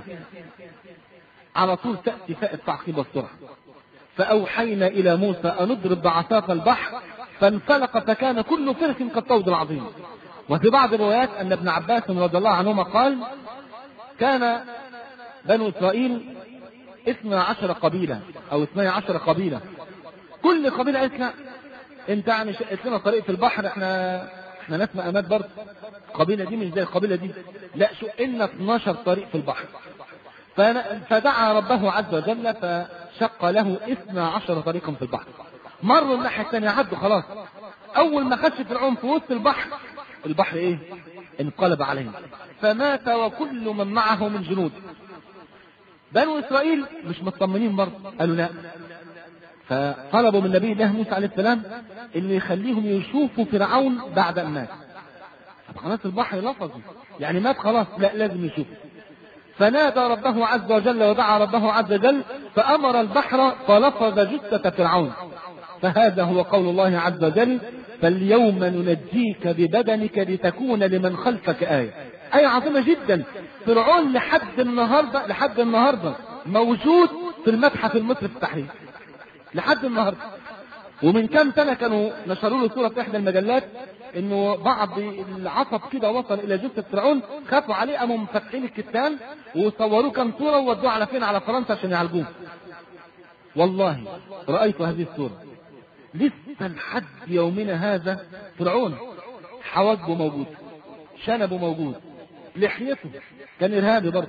على طول تأتي فاء التعقيب والسرعة. فأوحينا إلى موسى أن اضرب بعصاك البحر فانفلق فكان كل فرق كالطود العظيم. وفي بعض الروايات أن ابن عباس رضي الله عنهما قال كان بنو إسرائيل اثنا عشر قبيلة أو اثني عشر قبيلة، كل قبيلة قالت لا انت يعني شقت لنا طريق في البحر، احنا احنا ناس مقامات برضه، القبيلة دي مش زي القبيلة دي، لا شقنا اثناشر طريق في البحر. فدعا ربه عز وجل فشق له اثني عشر طريقا في البحر. مروا الناحية الثانية عدوا خلاص. أول ما خش فرعون في وسط البحر، البحر إيه؟ انقلب عليهم فمات وكل من معه من جنود. بنو إسرائيل مش مطمنين برضه، قالوا لا، فطلبوا من نبي الله موسى عليه السلام إنه يخليهم يشوفوا فرعون بعد أن مات. خلاص البحر لفظ يعني مات خلاص، لا لازم يشوفه. فنادى ربه عز وجل ودعا ربه عز وجل فأمر البحر فلفظ جثة فرعون. فهذا هو قول الله عز وجل فاليوم ننجيك ببدنك لتكون لمن خلفك آية. آية عظيمة جدا. فرعون لحد النهاردة لحد النهاردة موجود في المتحف المصري في التحرير لحد النهاردة. ومن كام سنة كانوا نشروا له صورة في إحدى المجلات إنه بعض العصب كده وصل إلى جثة فرعون، خافوا عليه قاموا مفتحين الكتان وصوروه كام صورة وودوه على فين؟ على فرنسا عشان يعالجوه. والله رأيت هذه الصورة. لسه لحد يومنا هذا فرعون حواجبه موجود، شنبه موجود، لحيته كان إرهابي برضه.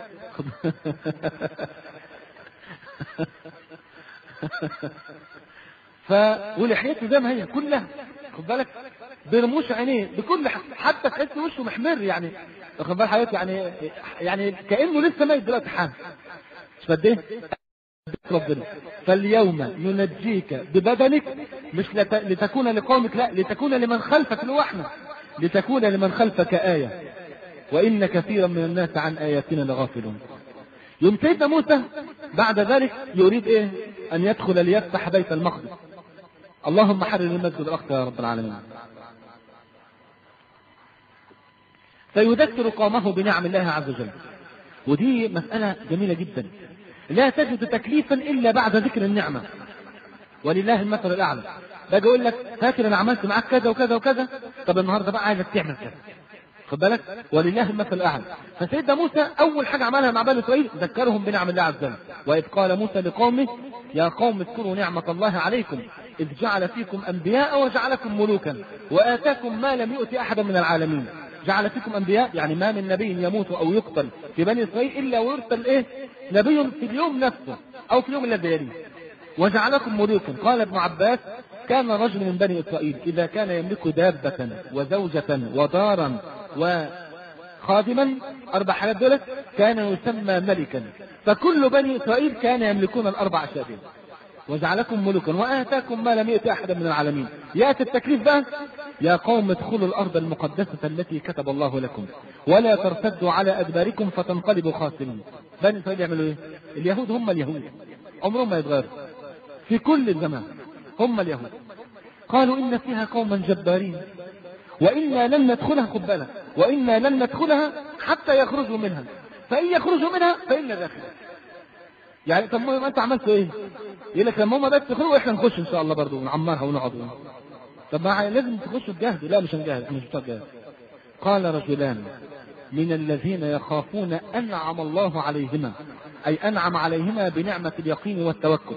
ف ولحيته زي ما هي كلها، خد بالك، برموش عينيه بكل حاجة، حتى تحس وشه محمر يعني، خد بالك حياته يعني يعني كأنه لسه ميت دلوقتي حالا. مش قد ايه؟ ربنا فاليوم ننجيك ببدنك مش لت... لتكون لقومك، لا لتكون لمن خلفك لوحنا، لتكون لمن خلفك آية وإن كثيرا من الناس عن آياتنا لغافلون. يوم سيدنا موسى بعد ذلك يريد ايه؟ أن يدخل ليفتح بيت المقدس. اللهم حرر المسجد الأقصى يا رب العالمين. فيذكر قومه بنعم الله عز وجل. ودي مسألة جميلة جدا، لا تجد تكليفا إلا بعد ذكر النعمة. ولله المثل الأعلى. باجي أقول لك فاكر أنا عملت معاك كذا وكذا وكذا، طب النهارده بقى عايزك تعمل كذا، خد بالك، ولله المثل الأعلى. فسيدنا موسى أول حاجة عملها مع بني إسرائيل ذكرهم بنعم الله عز وجل. وإذ قال موسى لقومه يا قوم اذكروا نعمة الله عليكم إذ جعل فيكم أنبياء وجعلكم ملوكا وآتاكم ما لم يؤت أحدا من العالمين. جعل فيكم أنبياء يعني ما من نبي يموت أو يقتل في بني إسرائيل إلا ويرسل إيه؟ نبي في اليوم نفسه أو في اليوم الذي يليه. وجعلكم ملوكا. قال ابن عباس كان رجل من بني إسرائيل إذا كان يملك دابة وزوجة ودارا وخادما، أربع حالات دولت، كان يسمى ملكا. فكل بني إسرائيل كان يملكون الأربع أشياء. وجعلكم ملوكا وآتاكم ما لم يؤت أحدا من العالمين. يأتي التكليف بقى يا قوم ادخلوا الأرض المقدسة التي كتب الله لكم ولا ترتدوا على أدباركم فتنقلبوا خاسرين. بني إسرائيل يعملوا إيه؟ اليهود هم اليهود، عمرهم ما يتغيروا في كل الزمان، هم اليهود. قالوا إن فيها قوما جبارين وإنا لن ندخلها، خد بالك، وإنا لن ندخلها حتى يخرجوا منها فإن يخرجوا منها فإنا داخل. يعني طب ما انت عملت ايه؟ يقول لك لما هم بس يخرجوا احنا نخش ان شاء الله برضه ونعمرها ونقعد. طب ما لازم تخشوا تجاهدوا. لا مش هنجاهد، احنا مش هنجاهد. قال رجلان من الذين يخافون انعم الله عليهما، اي انعم عليهما بنعمة اليقين والتوكل،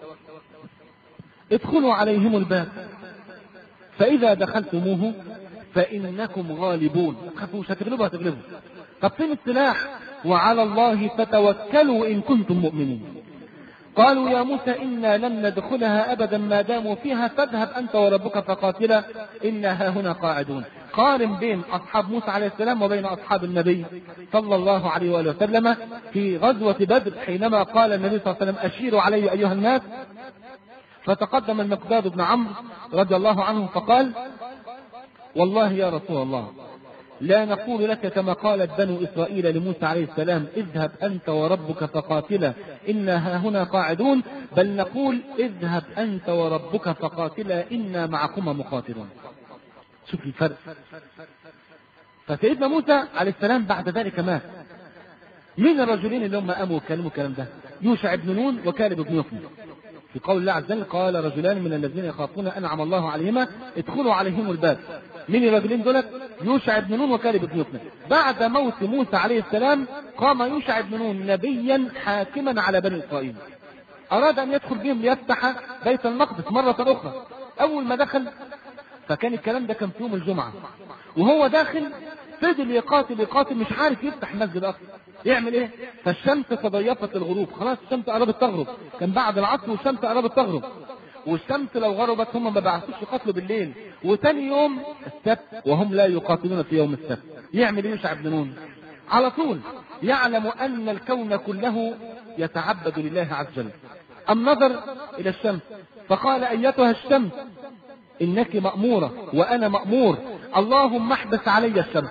ادخلوا عليهم الباب فاذا دخلتموه فانكم غالبون. ما تخافوش، هتغلبوا هتغلبوا. طب فين السلاح؟ وعلى الله فتوكلوا إن كنتم مؤمنين. قالوا يا موسى إنا لن ندخلها أبدا ما داموا فيها فاذهب أنت وربك فقاتلا إنا هاهنا قاعدون. قارن بين أصحاب موسى عليه السلام وبين أصحاب النبي صلى الله عليه وآله وسلم في غزوة بدر، حينما قال النبي صلى الله عليه وسلم أشيروا علي أيها الناس، فتقدم المقداد بن عمرو رضي الله عنه فقال والله يا رسول الله لا نقول لك كما قالت بنو إسرائيل لموسى عليه السلام اذهب أنت وربك فقاتلا إنا هاهنا قاعدون، بل نقول اذهب أنت وربك فقاتلا إنا معكما مقاتلون. شوف الفرق. فسيدنا موسى عليه السلام بعد ذلك مات. مين الرجلين اللي هم قاموا وكلموا الكلام ده؟ يوشع بن نون وكالب بن يفنى. في قول الله عز وجل قال رجلان من الذين يخافون أنعم الله عليهما ادخلوا عليهم الباب. من الرجلين دولت؟ يوشع بن نون وكالب بن يفنى. بعد موت موسى عليه السلام قام يوشع بن نون نبيا حاكما على بني إسرائيل، أراد أن يدخل بهم ليفتح بيت المقدس مرة أخرى. أول ما دخل، فكان الكلام ده كان في يوم الجمعة، وهو داخل فضل يقاتل يقاتل مش عارف يفتح المسجد أصلا. يعمل إيه؟ فالشمس تضيفت الغروب، خلاص الشمس قربت تغرب، كان بعد العصر والشمس قربت تغرب، والشمس لو غربت هم ما بعثوش يقاتلوا بالليل. وثاني يوم السبت وهم لا يقاتلون في يوم السبت. يعمل يوشع بن نون على طول يعلم أن الكون كله يتعبد لله عز وجل. النظر إلى الشمس فقال أيتها الشمس إنك مأمورة وأنا مأمور، اللهم احبس علي الشمس.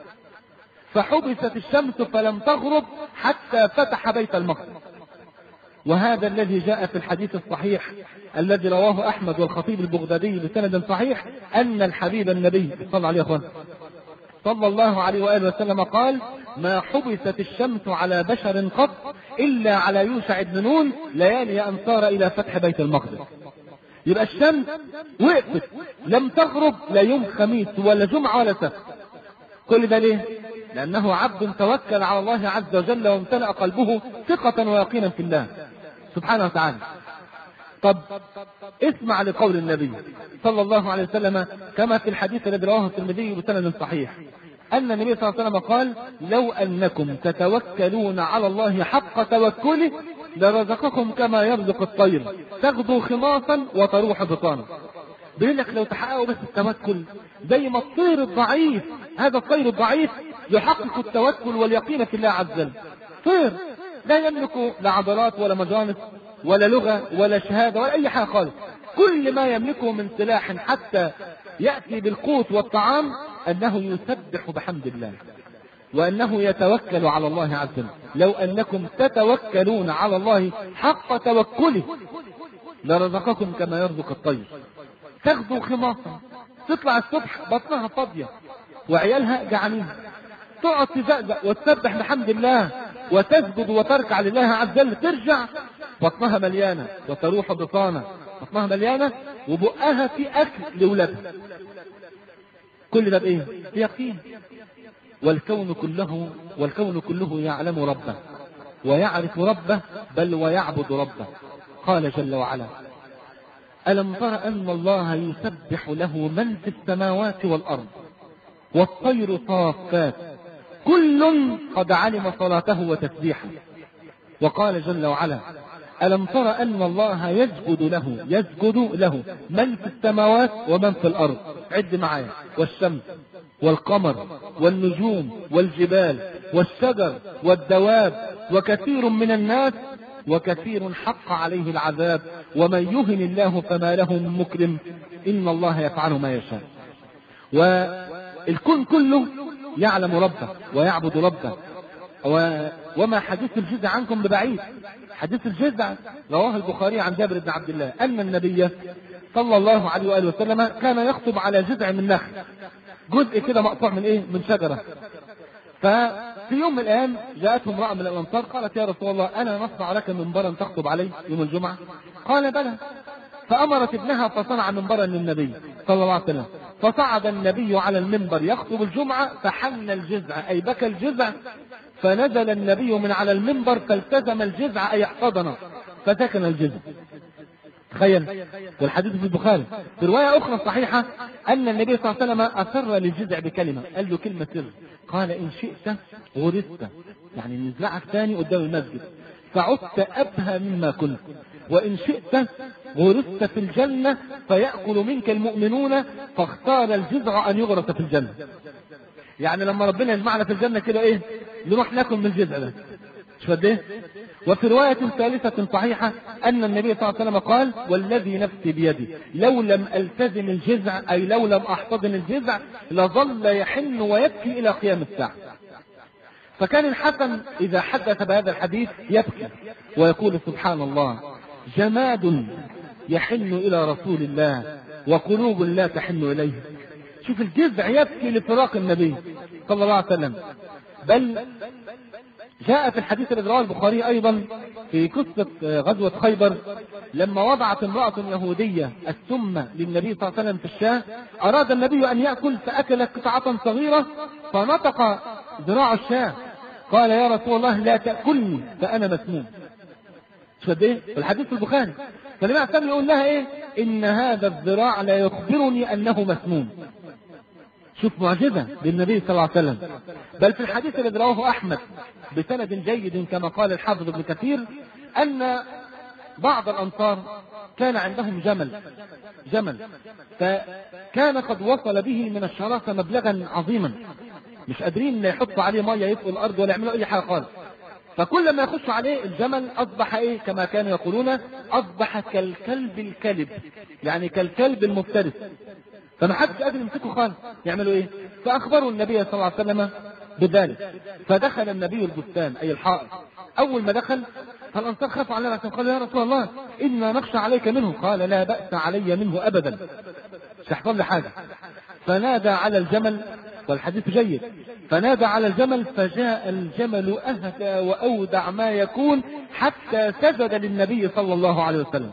فحبست الشمس فلم تغرب حتى فتح بيت المقدس. وهذا الذي جاء في الحديث الصحيح الذي رواه أحمد والخطيب البغدادي بسند صحيح أن الحبيب النبي صلى الله عليه وسلم صلى الله عليه وآله وسلم قال ما حبست الشمس على بشر قط إلا على يوشع بن نون ليالي أن صار إلى فتح بيت المقدس. يبقى الشمس وقفت لم تغرب لا يوم خميس ولا جمعة ولا سبت. كل ده ليه؟ لأنه عبد توكل على الله عز وجل وامتلأ قلبه ثقة ويقينا في الله سبحانه وتعالى. طب اسمع لقول النبي صلى الله عليه وسلم كما في الحديث الذي رواه الترمذي بسند صحيح أن النبي صلى الله عليه وسلم قال لو أنكم تتوكلون على الله حق توكله لرزقكم كما يرزق الطير تغدو خماصا وتروح بطانا. بيقول لك لو تحققوا بس التوكل زي ما الطير الضعيف، هذا الطير الضعيف يحقق التوكل واليقين في الله عز وجل. طير لا يملك لا عضلات ولا مجانس ولا لغة ولا شهادة ولا أي حاجة خالص، كل ما يملكه من سلاح حتى يأتي بالقوت والطعام أنه يسبح بحمد الله وأنه يتوكل على الله عز وجل. لو أنكم تتوكلون على الله حق توكله لرزقكم كما يرزق الطير تغدو خماصا، تطلع الصبح بطنها فاضية وعيالها جعانين، تقعد تزقزق وتسبح بحمد الله وتسجد وتركع لله عز وجل، ترجع بطنها مليانة وتروح بطانة، بطنها مليانة وبقها في أكل لولادها. كل ده بإيه؟ بيقين. والكون كله والكون كله يعلم ربه ويعرف ربه بل ويعبد ربه. قال جل وعلا ألم تر أن الله يسبح له من في السماوات والأرض والطير صافات كل قد علم صلاته وتسبيحه. وقال جل وعلا ألم تر أن الله يسجد له يسجد له من في السماوات ومن في الأرض، عد معايا، والشمس والقمر والنجوم والجبال والشجر والدواب وكثير من الناس وكثير حق عليه العذاب ومن يهن الله فما له من مكرم إن الله يفعل ما يشاء. والكون كله يعلم ربه ويعبد ربه. وما حديث الجزع عنكم ببعيد، حديث الجزع رواه البخاري عن جابر بن عبد الله أن النبي صلى الله عليه وآله وسلم كان يخطب على جذع من نخل، جزء كده مقطوع من ايه؟ من شجرة. ففي يوم من الايام جاءته امرأة من الانصار قالت يا رسول الله انا نصنع لك منبرا تخطب عليه يوم الجمعة؟ قال بلى. فامرت ابنها فصنع منبرا للنبي صلى الله عليه وسلم، فصعد النبي على المنبر يخطب الجمعة فحن الجذع اي بكى الجذع، فنزل النبي من على المنبر فالتزم الجذع اي احتضنه فسكن الجذع. تخيل. والحديث في البخاري في رواية أخرى صحيحة أن النبي صلى الله عليه وسلم أسر للجذع بكلمة، قال له كلمة سر، قال إن شئت غرست، يعني نزرعك ثاني قدام المسجد، فعدت أبهى مما كنت، وإن شئت غرست في الجنة فيأكل منك المؤمنون، فاختار الجذع أن يغرس في الجنة. يعني لما ربنا يجمعنا في الجنة كده إيه، نروح ناكل من الجذع ده، مش قد إيه؟ وفي رواية ثالثة صحيحة أن النبي صلى الله عليه وسلم قال: والذي نفسي بيدي لو لم ألتزم الجذع، أي لو لم أحتضن الجذع، لظل يحن ويبكي إلى قيام الساعة. فكان الحسن إذا حدث بهذا الحديث يبكي ويقول: سبحان الله، جماد يحن إلى رسول الله وقلوب لا تحن إليه. شوف الجذع يبكي لفراق النبي صلى الله عليه وسلم. بل جاء في الحديث الذي رواه البخاري أيضا في قصة غزوة خيبر، لما وضعت امرأة يهودية السم للنبي صلى الله عليه وسلم في الشاة، أراد النبي أن يأكل فأكل قطعة صغيرة، فنطق ذراع الشاة قال: يا رسول الله لا تأكلني فأنا مسموم. شو ايه؟ الحديث في البخاري. فالنبي عليه الصلاة يقول لها ايه؟ إن هذا الذراع لا يخبرني أنه مسموم. شوف معجزة للنبي صلى الله عليه وسلم. بل في الحديث الذي رواه أحمد بسند جيد كما قال الحافظ ابن كثير، أن بعض الأنصار كان عندهم جمل جمل فكان قد وصل به من الشراسة مبلغا عظيما، مش قادرين يحطوا عليه مية يطفوا الأرض ولا يعملوا أي حاجة خالص. فكل ما يخش عليه الجمل أصبح إيه كما كانوا يقولون، أصبح كالكلب الكلب، يعني كالكلب المفترس، فما حدش قادر يمسكه خالص. يعملوا إيه؟ فأخبروا النبي صلى الله عليه وسلم بذلك. فدخل النبي البستان أي الحائط. أول ما دخل فالأنصار خافوا عليه عشان قالوا: يا رسول الله إنا نخشى عليك منه. قال: لا بأس علي منه أبدا، مش هيحصل لي حاجة. فنادى على الجمل، والحديث جيد، فنادى على الجمل فجاء الجمل أهدى وأودع ما يكون حتى سجد للنبي صلى الله عليه وسلم.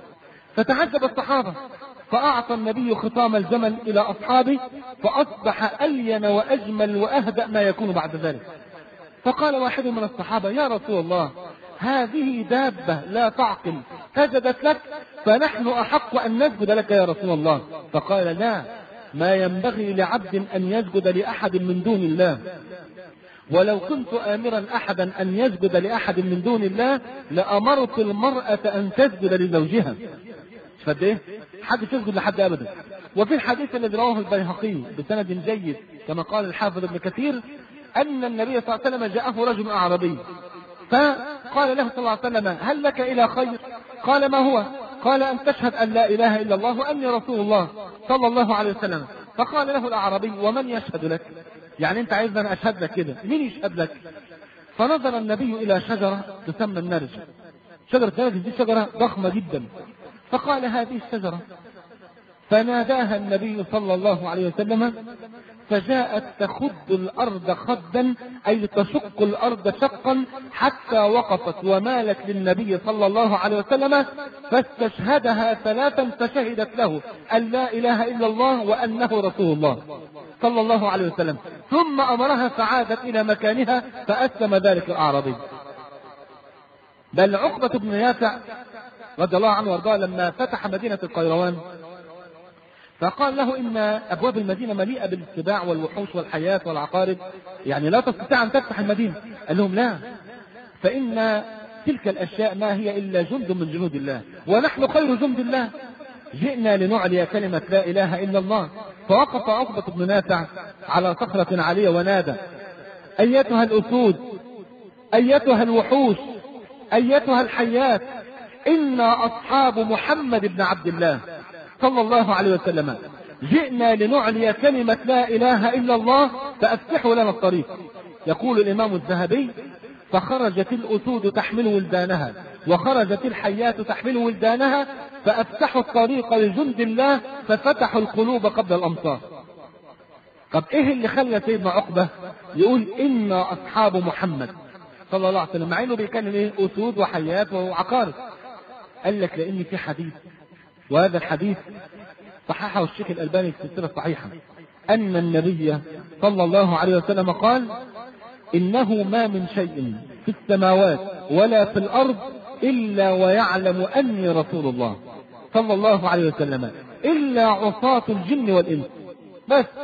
فتعجب الصحابة، فأعطى النبي خطام الجمل إلى أصحابه، فأصبح ألين وأجمل وأهدأ ما يكون بعد ذلك. فقال واحد من الصحابة: يا رسول الله هذه دابة لا تعقل سجدت لك، فنحن أحق أن نسجد لك يا رسول الله. فقال: لا، ما ينبغي لعبد أن يسجد لأحد من دون الله، ولو كنت آمرا أحدا أن يسجد لأحد من دون الله لأمرت المرأة أن تسجد لزوجها. فد ايه؟ حد يسجد لحد أبدا. وفي الحديث الذي رواه البيهقي بسند جيد كما قال الحافظ ابن كثير، أن النبي صلى الله عليه وسلم جاءه رجل أعرابي فقال له صلى الله عليه وسلم: هل لك إلى خير؟ قال: ما هو؟ قال: أن تشهد أن لا إله إلا الله وأني رسول الله صلى الله عليه وسلم. فقال له الأعرابي: ومن يشهد لك؟ يعني أنت عايزنا أنا أشهد لك كده، مين يشهد لك؟ فنظر النبي إلى شجرة تسمى النرج. شجرة النرج دي شجرة ضخمة جدا، فقال: هذه الشجرة. فناداها النبي صلى الله عليه وسلم، فجاءت تخد الأرض خدا، أي تشق الأرض شقا، حتى وقفت ومالت للنبي صلى الله عليه وسلم، فاستشهدها ثلاثا، فشهدت له أن لا إله إلا الله وأنه رسول الله صلى الله عليه وسلم، ثم أمرها فعادت إلى مكانها، فأسلم ذلك الأعرابي. بل عقبة بن ياسع رضي الله عنه وارضاه لما فتح مدينة القيروان فقال له: إن أبواب المدينة مليئة بالسباع والوحوش والحياة والعقارب، يعني لا تستطيع أن تفتح المدينة. قال لهم: لا، فإن تلك الأشياء ما هي إلا جند من جنود الله، ونحن خير جند الله، جئنا لنعلي كلمة لا إله إلا الله. فوقف عقبة بن نافع على صخرة عالية ونادى: أيتها الأسود، أيتها الوحوش، أيتها الحيات، إنا أصحاب محمد بن عبد الله صلى الله عليه وسلم، جئنا لنعلي كلمة لا إله إلا الله، فأفتحوا لنا الطريق. يقول الإمام الذهبي: فخرجت الأسود تحمل ولدانها، وخرجت الحيات تحمل ولدانها، فأفتحوا الطريق لجند الله، ففتحوا القلوب قبل الأمصار. طب إيه اللي خلى سيدنا عقبة يقول إنا أصحاب محمد صلى الله عليه وسلم، مع إنه بيتكلم إيه؟ أسود وحيات وعقارب؟ قال لك: لأن في حديث، وهذا الحديث صححه الشيخ الألباني في السلسلة الصحيحة، أن النبي صلى الله عليه وسلم قال: إنه ما من شيء في السماوات ولا في الأرض إلا ويعلم أني رسول الله صلى الله عليه وسلم، إلا عصاة الجن والإنس. بس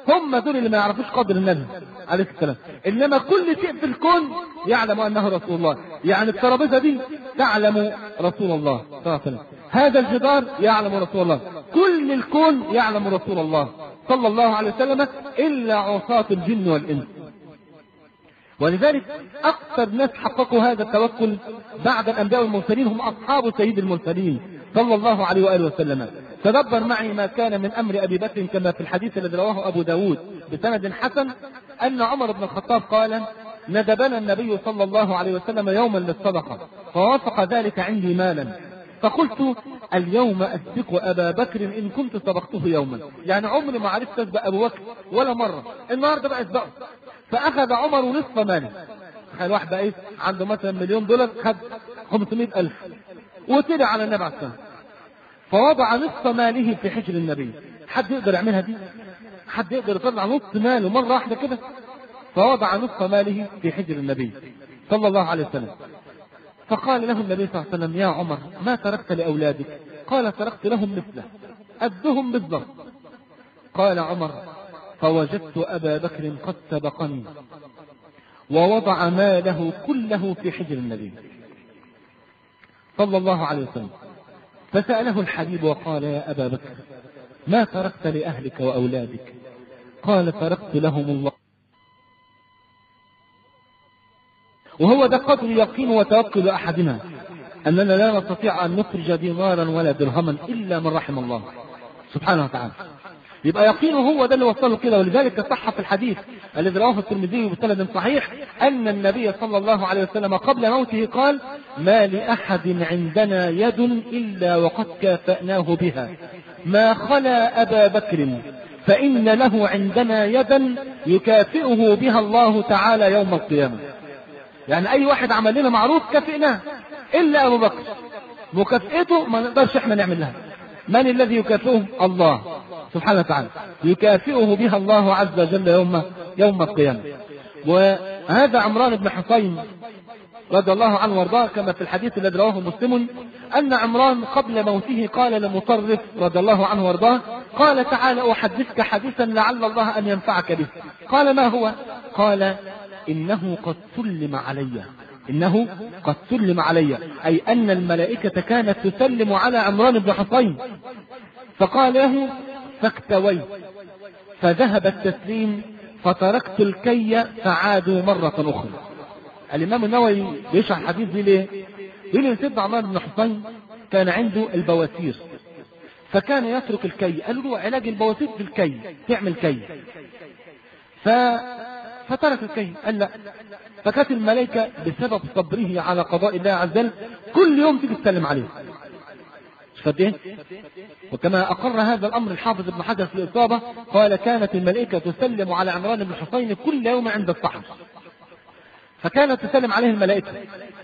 هم دول اللي ما يعرفوش قدر النبي عليه السلام. انما كل شيء في الكون يعلم انه رسول الله. يعني الترابيزه دي تعلم رسول الله صلى الله عليه وسلم، هذا الجدار يعلم رسول الله، كل الكون يعلم رسول الله صلى الله عليه وسلم الا عصاة الجن والانس. ولذلك اكثر ناس حققوا هذا التوكل بعد الانبياء والمرسلين هم اصحاب سيد المرسلين صلى الله عليه واله وسلم. تدبر معي ما كان من امر ابي بكر كما في الحديث الذي رواه ابو داود بسند حسن ان عمر بن الخطاب قال: ندبنا النبي صلى الله عليه وسلم يوما للصدقه فوافق ذلك عندي مالا، فقلت: اليوم اسبق ابا بكر ان كنت سبقته يوما. يعني عمري ما عرفت اسبق ابو بكر ولا مره، النهارده بقى اسبقه. فاخذ عمر نصف ماله. تخيل واحد بقى ايه عنده مثلا مليون دولار، خد خمسمائة الف وطلع على النبي عليه الصلاه والسلام فوضع نصف ماله في حجر النبي. حد يقدر يعملها دي؟ حد يقدر يطلع نصف ماله مره واحده كده؟ فوضع نصف ماله في حجر النبي صلى الله عليه وسلم. فقال له النبي صلى الله عليه وسلم: يا عمر ما تركت لاولادك؟ قال: تركت لهم مثله قدهم بالضبط. قال عمر: فوجدت ابا بكر قد سبقني ووضع ماله كله في حجر النبي صلى الله عليه وسلم. فسأله الحبيب وقال: يا أبا بكر ما تركت لأهلك وأولادك؟ قال: تركت لهم الله. وهو ده قدر يقين وتوكل أحدنا، أننا لا نستطيع أن نخرج دينارا ولا درهما إلا من رحم الله سبحانه وتعالى. يبقى يقينه هو ده اللي وصله كده. ولذلك صح في الحديث الذي رواه الترمذي بسند صحيح أن النبي صلى الله عليه وسلم قبل موته قال: ما لأحد عندنا يد إلا وقد كافأناه بها ما خلا أبا بكر، فإن له عندنا يدا يكافئه بها الله تعالى يوم القيامة. يعني أي واحد عمل لنا معروف كافئناه إلا أبو بكر، مكافئته ما نقدرش احنا نعمل لها. من الذي يكافئه؟ الله سبحانه وتعالى، يكافئه بها الله عز وجل يوم يوم القيامة. وهذا عمران بن حصين رضي الله عنه وارضاه كما في الحديث الذي رواه مسلم أن عمران قبل موته قال لمطرف رضي الله عنه وارضاه: قال: تعالى أحدثك حديثا لعل الله أن ينفعك به. قال: ما هو؟ قال: إنه قد سلم علي. إنه قد سلم علي، أي أن الملائكة كانت تسلم على عمران بن حصين. فقال له: فاكتويت فذهب التسليم فتركت الكي فعادوا مرة أخرى. الإمام النووي بيشرح الحديث دي ليه؟ يقول إن سيدنا عمران بن حصين كان عنده البواسير فكان يترك الكي. قالوا له: علاج البواسير في الكي، تعمل كي. ف... فترك الكي. قال لا. فكانت الملائكة بسبب صبره على قضاء الله عز وجل كل يوم تيجي تسلم عليه. فده وكما أقر هذا الأمر الحافظ ابن حجر في الإصابة قال: كانت الملائكة تسلم على عمران بن حصين كل يوم عند الصحن. فكانت تسلم عليه الملائكة،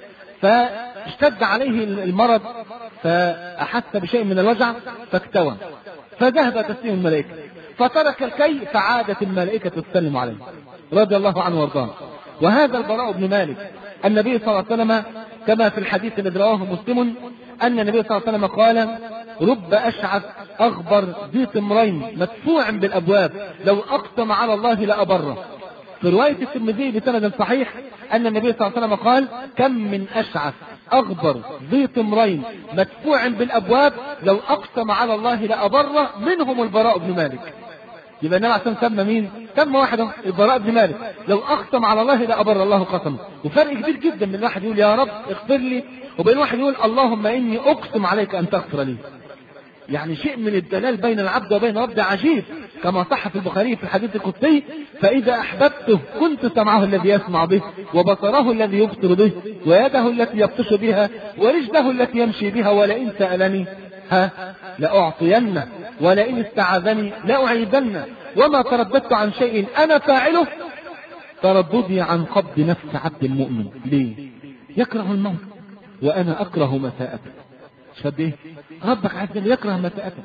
فاشتد عليه المرض فأحس بشيء من الوجع فاكتوى، فذهب تسليم الملائكة، فترك الكي فعادت الملائكة تسلم عليه رضي الله عنه وارضاه. وهذا البراء بن مالك النبي صلى الله عليه وسلم كما في الحديث الذي رواه مسلم أن النبي صلى الله عليه وسلم قال: رب أشعث أغبر ذي طمرين مدفوع بالأبواب لو أقسم على الله لأبره. في رواية الترمذي بسند صحيح أن النبي صلى الله عليه وسلم قال: كم من أشعث أغبر ذي طمرين مدفوع بالأبواب لو أقسم على الله لأبره، منهم البراء بن مالك. يبقى النبي عشان سمى مين؟ سمى واحد البراء بن مالك، لو أقسم على الله لأبر الله قسمه. وفرق كبير جدا من واحد يقول يا رب اغفر لي وبين واحد يقول اللهم إني أقسم عليك أن تغفر لي. يعني شيء من الدلال بين العبد وبين ربه عجيب، كما صح في البخاري في الحديث القدسي: فإذا أحببته كنت سمعه الذي يسمع به وبصره الذي يبصر به ويده التي يبطش بها ورجله التي يمشي بها، ولئن سألني ها لأعطينه ولئن استعاذني لأعيذنه وما ترددت عن شيء أنا فاعله ترددي عن قبض نفس عبد المؤمن. ليه؟ يكره الموت وأنا أكره مساءته. شد ايه؟ ربك عز وجل يكره مساءته.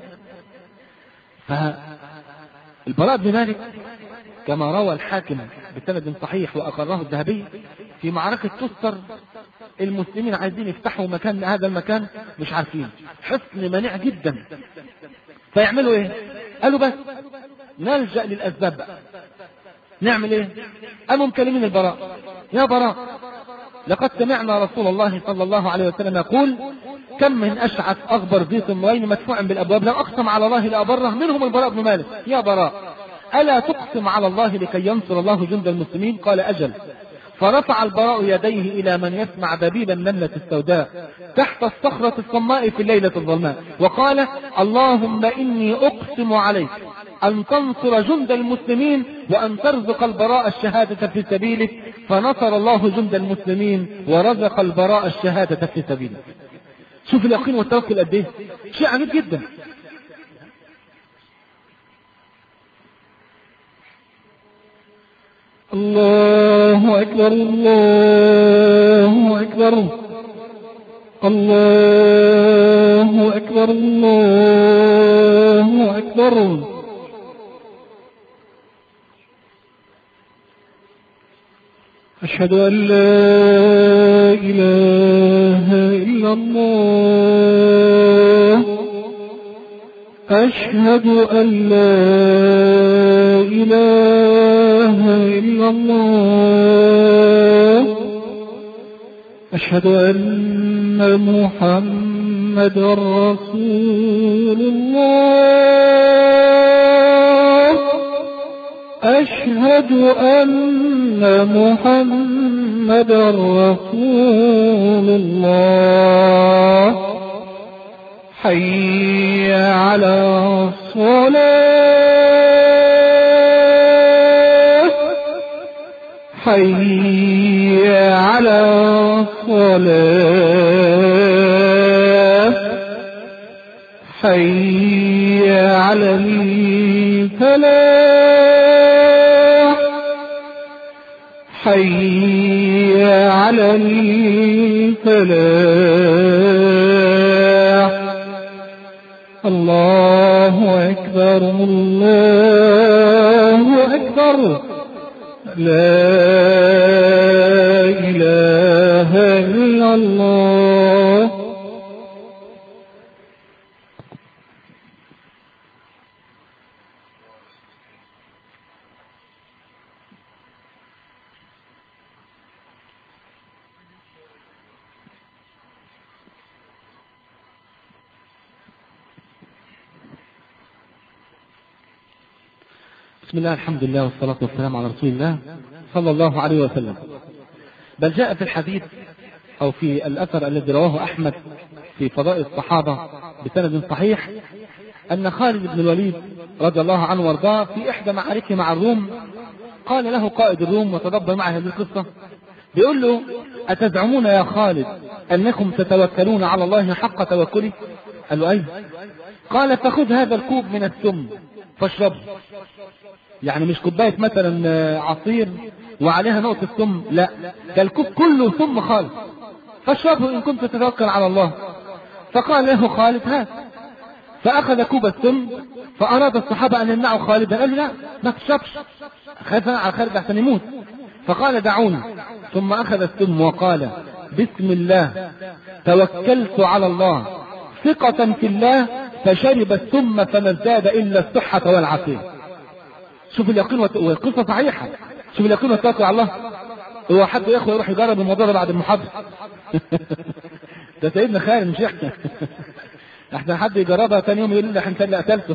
فالبراء بن مالك كما روى الحاكم بسند صحيح وأقره الذهبي في معركة تستر، المسلمين عايزين يفتحوا مكان هذا المكان مش عارفين، حصن منيع جدا، فيعملوا ايه؟ قالوا بس نلجأ للأسباب بقى. نعمل ايه؟ قاموا مكلمين البراء: يا براء، لقد سمعنا رسول الله صلى الله عليه وسلم يقول: كم من أشعث أغبر ذي طمرين مدفوع بالأبواب لو أقسم على الله لأبره، منهم البراء بن مالك. يا براء، ألا تقسم على الله لكي ينصر الله جند المسلمين؟ قال: أجل. فرفع البراء يديه إلى من يسمع دبيب النملة السوداء تحت الصخرة الصماء في الليلة الظلماء، وقال: اللهم إني أقسم عليك أن تنصر جند المسلمين وأن ترزق البراء الشهادة في سبيلك. فنصر الله جند المسلمين ورزق البراء الشهادة في سبيلك. شوف اليقين والتوكل قد ايه، شيء عجيب جدا. الله أكبر، الله أكبر، الله أكبر، الله أكبر. أشهد أن لا إله إلا الله، أشهد أن لا إله إلا الله، أشهد أن محمدا رسول الله، أشهد أن محمدا رسول الله. حي على الصلاة، حي على الصلاة، حي على الفلاح، حي على الفلاح. الله أكبر، الله أكبر، لا إله إلا الله. بسم الله، الحمد لله، والصلاة والسلام على رسول الله صلى الله عليه وسلم. بل جاء في الحديث أو في الأثر الذي رواه أحمد في فضائل الصحابة بسند صحيح أن خالد بن الوليد رضي الله عنه وارضاه في إحدى معاركه مع الروم قال له قائد الروم وتدبر معه هذه القصة، بيقول له: أتزعمون يا خالد أنكم تتوكلون على الله حق توكله؟ قال له: أيوه. قال: فخذ هذا الكوب من السم فاشربه. يعني مش كوباية مثلا عصير وعليها نقطة سم، لا، ده الكوب كله سم خالص، فاشربه إن كنت تتوكل على الله. فقال له خالد: هات. فأخذ كوب السم، فأراد الصحابة أن يمنعوا خالدا، قال له: لا، ما تشربش، خاف على خالد عشان يموت. فقال: دعوني. ثم أخذ السم وقال: بسم الله توكلت على الله ثقة في الله، فشرب السم فما ازداد إلا الصحة والعافية. شوف اليقين والقصة صحيحة. شوف اليقين والتوكل على الله. هو حد يا اخوه يروح يجرب الموضوع ده بعد المحاضرة؟ ده سيدنا خالد مش احنا. احنا حد يجربها ثاني يوم يقول لي احنا اللي قتلته.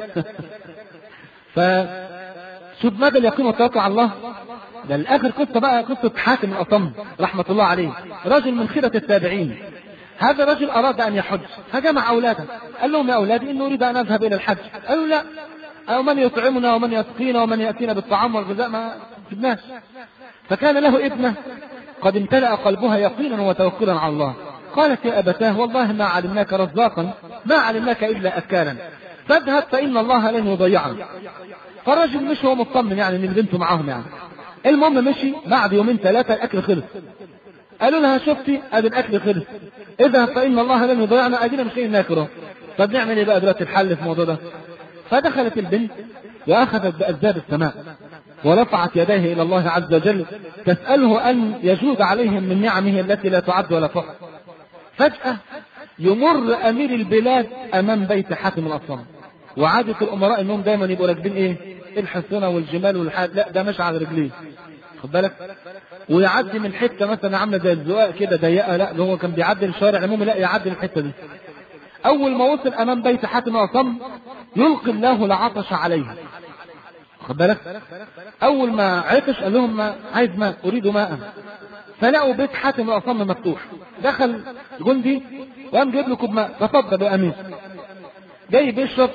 فشوف مدى اليقين والتوكل على الله. ده الاخر قصة بقى، قصة حاتم الأصم رحمة الله عليه، رجل من خيرة التابعين. هذا الرجل أراد أن يحج فجمع أولاده، قال لهم: يا أولادي إني أريد أن أذهب إلى الحج. قالوا: لا، أو من يطعمنا ومن يسقينا ومن يأتينا بالطعام والغذاء، ما جبناش. فكان له ابنة قد امتلأ قلبها يقينا وتوكلا على الله. قالت: يا أبتاه، والله ما علمناك رزاقا، ما علمناك إلا أكالا، فاذهب فإن الله لن يضيعنا. فالرجل مش هو مطمن يعني ان بنته معاهم يعني. المهم مشي، بعد يومين ثلاثة الأكل خلص. قالوا لها: شفتي ادي الأكل خلص، اذهب فإن الله لن يضيعنا، ادينا مش لاقيين ناكله. طب نعمل ايه بقى دلوقتي الحل في الموضوع ده؟ فدخلت البنت وأخذت بأسباب السماء ورفعت يديه إلى الله عز وجل تسأله أن يجود عليهم من نعمه التي لا تعد ولا تحصى. فجأة يمر أمير البلاد أمام بيت حاتم الأصم، وعادة الأمراء أنهم دايما يبقوا راكبين إيه؟ الحصنة والجمال والحاد، لا ده ماشي على رجليه، خد بالك، ويعدي من حته مثلا عامله زي الزقاق كده ضيقه، لا ده هو كان بيعدي الشارع العمومي، لا يعدي الحته دي. اول ما وصل امام بيت حاتم الاصم يلقي الله العطش عليه، خد بالك، اول ما عطش قال لهم ما عايز ماء، اريد ماء، فلقوا بيت حاتم الاصم مفتوح، دخل جندي وقام جايب له كوب ماء، تفضل يا امير، جاي بيشرب،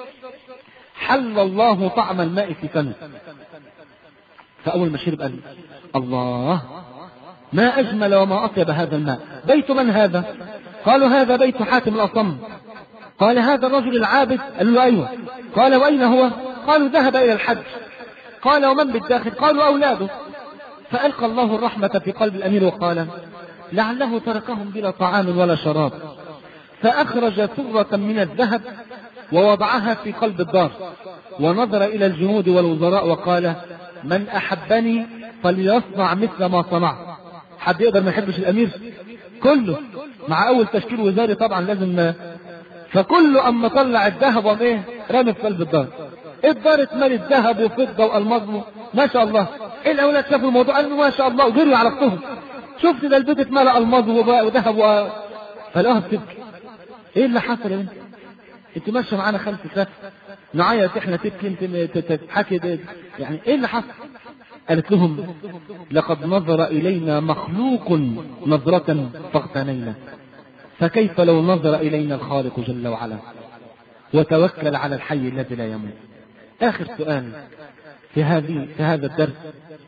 حل الله طعم الماء في فمه، فاول ما شرب قال الله ما اجمل وما اطيب هذا الماء، بيت من هذا؟ قالوا هذا بيت حاتم الاصم. قال هذا الرجل العابد؟ قال له ايوه. قال واين هو؟ قالوا ذهب الى الحج. قال ومن بالداخل؟ قالوا اولاده. فالقى الله الرحمه في قلب الامير وقال لعله تركهم بلا طعام ولا شراب، فاخرج سره من الذهب ووضعها في قلب الدار، ونظر الى الجنود والوزراء وقال من احبني فليصنع مثل ما صنعت. حد يقدر ما يحبش الامير؟ كله مع اول تشكيل وزاري طبعا لازم، فكله اما طلع الذهب وايه رمي في قلب الدار، الدار اتملت ذهب وفضه والماظ، ما شاء الله. الاولاد شافوا الموضوع قالوا ما شاء الله وجروا على اختهم، شفت ده البيت اتملى الماظ وذهب و... فلقوها بتبكي. ايه اللي حصل يا بنت؟ انت ماشيه معانا خمس سنين نعيط احنا تبكي انت تضحكي، يعني ايه اللي حصل؟ قالت لهم لقد نظر الينا مخلوق نظرة فاغتنينا، فكيف لو نظر الينا الخالق جل وعلا وتوكل على الحي الذي لا يموت. اخر سؤال في هذه في هذا الدرس،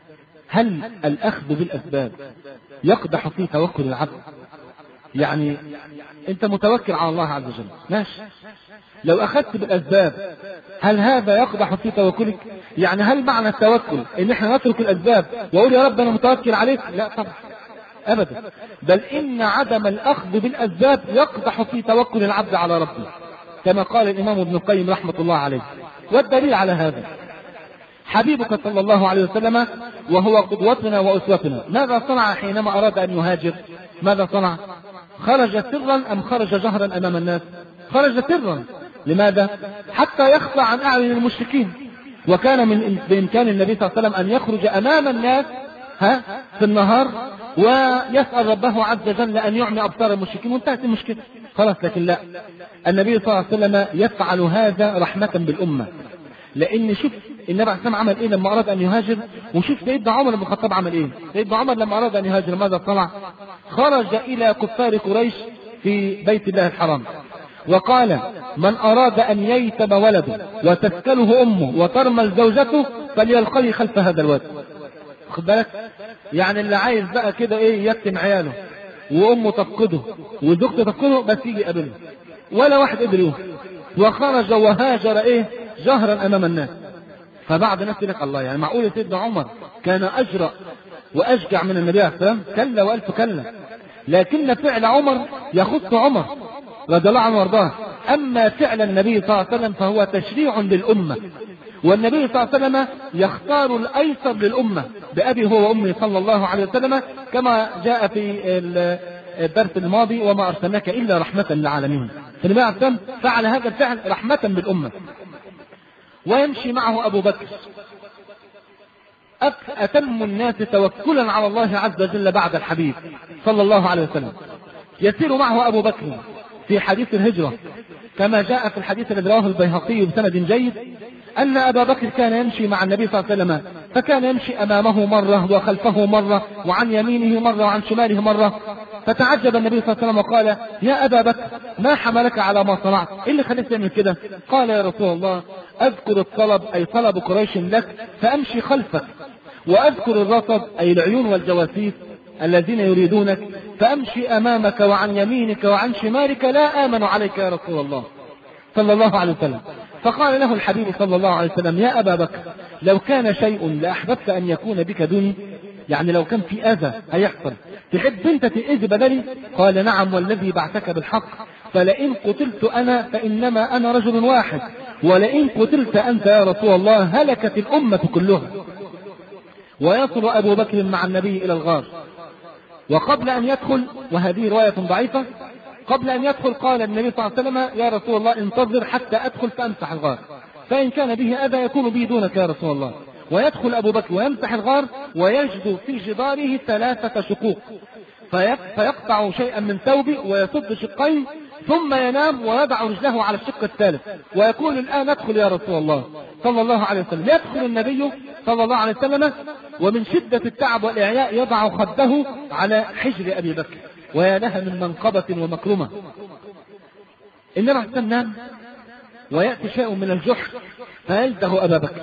هل الاخذ بالاسباب يقدح في توكل العبد؟ يعني انت متوكل على الله عز وجل ماشي، لو اخذت بالاسباب هل هذا يقدح في توكلك؟ يعني هل معنى التوكل ان احنا نترك الاسباب واقول يا رب انا متوكل عليك؟ لا طبعا ابدا، بل ان عدم الاخذ بالاسباب يقدح في توكل العبد على ربه، كما قال الامام ابن القيم رحمه الله عليه. والدليل على هذا حبيبك صلى الله عليه وسلم وهو قدوتنا واسوتنا، ماذا صنع حينما اراد ان يهاجر؟ ماذا صنع؟ خرج سرا ام خرج جهرا امام الناس؟ خرج سرا. لماذا؟ حتى يخفى عن اعين المشركين، وكان من بامكان النبي صلى الله عليه وسلم ان يخرج امام الناس ها في النهار ويسأل ربه عز وجل ان يعمي ابصار المشركين وانتهت المشكله خلاص. لكن لا، النبي صلى الله عليه وسلم يفعل هذا رحمه بالامه، لان شوف النبي عليه الصلاه والسلام عمل ايه لما اراد ان يهاجر، وشوف سيدنا عمر بن الخطاب عمل ايه. سيدنا عمر لما اراد ان يهاجر ماذا صنع؟ خرج الى كفار قريش في بيت الله الحرام وقال من اراد ان ييتم ولده وتسكنه امه وترمل زوجته فليلقني خلف هذا الواد. خد بالك، يعني اللي عايز بقى كده ايه يتم عياله وامه تفقده وزوجته تفقده بس يجي يقابله، ولا واحد قدر يوم، وخرج وهاجر ايه جهرا امام الناس. فبعد ناس لك الله، يعني معقول سيدنا عمر كان اجرأ واشجع من النبي عليه السلام؟ كلا والف كلا، لكن فعل عمر يخص عمر رضي الله عنه وارضاه، اما فعل النبي صلى الله عليه وسلم فهو تشريع للامه، والنبي صلى الله عليه وسلم يختار الايسر للامه بابي هو وامي صلى الله عليه وسلم، كما جاء في الدرس الماضي وما ارسلناك الا رحمه للعالمين. فالنبي عليه السلام فعل هذا الفعل رحمه بالامه. ويمشي معه ابو بكر اتم الناس توكلا على الله عز وجل بعد الحبيب صلى الله عليه وسلم. يسير معه ابو بكر في حديث الهجرة كما جاء في الحديث الذي رواه البيهقي بسند جيد أن أبا بكر كان يمشي مع النبي صلى الله عليه وسلم، فكان يمشي أمامه مرة وخلفه مرة وعن يمينه مرة وعن شماله مرة، فتعجب النبي صلى الله عليه وسلم وقال يا أبا بكر ما حملك على ما صنعت؟ إيه اللي خليك تعمل كده؟ قال يا رسول الله أذكر الطلب أي طلب قريش لك فأمشي خلفك، وأذكر الرصد أي العيون والجواسيس الذين يريدونك فأمشي أمامك وعن يمينك وعن شمالك لا آمن عليك يا رسول الله صلى الله عليه وسلم. فقال له الحبيب صلى الله عليه وسلم يا أبا بكر لو كان شيء لأحببت أن يكون بك دوني، يعني لو كان في أذى هيحصل تحب أنت تأذي بدلي؟ قال نعم والذي بعثك بالحق، فلئن قتلت أنا فإنما أنا رجل واحد، ولئن قتلت أنت يا رسول الله هلكت الأمة كلها. ويصل أبو بكر مع النبي إلى الغار، وقبل أن يدخل، وهذه رواية ضعيفة، قبل أن يدخل قال النبي صلى الله عليه وسلم يا رسول الله انتظر حتى أدخل فأمسح الغار، فإن كان به أذى يكون به دونك يا رسول الله. ويدخل أبو بكر ويمسح الغار ويجد في جداره ثلاثة شقوق، فيقطع شيئا من ثوبه ويصد شقين ثم ينام ويضع رجله على الشق الثالث ويقول الآن ادخل يا رسول الله صلى الله عليه وسلم. يدخل النبي صلى الله عليه وسلم ومن شدة التعب والإعياء يضع خده على حجر أبي بكر، ويا لها من منقبة ومكرمة. النبي عليه السلام نام ويأتي شيء من الجحر فيلدغ أبا بكر،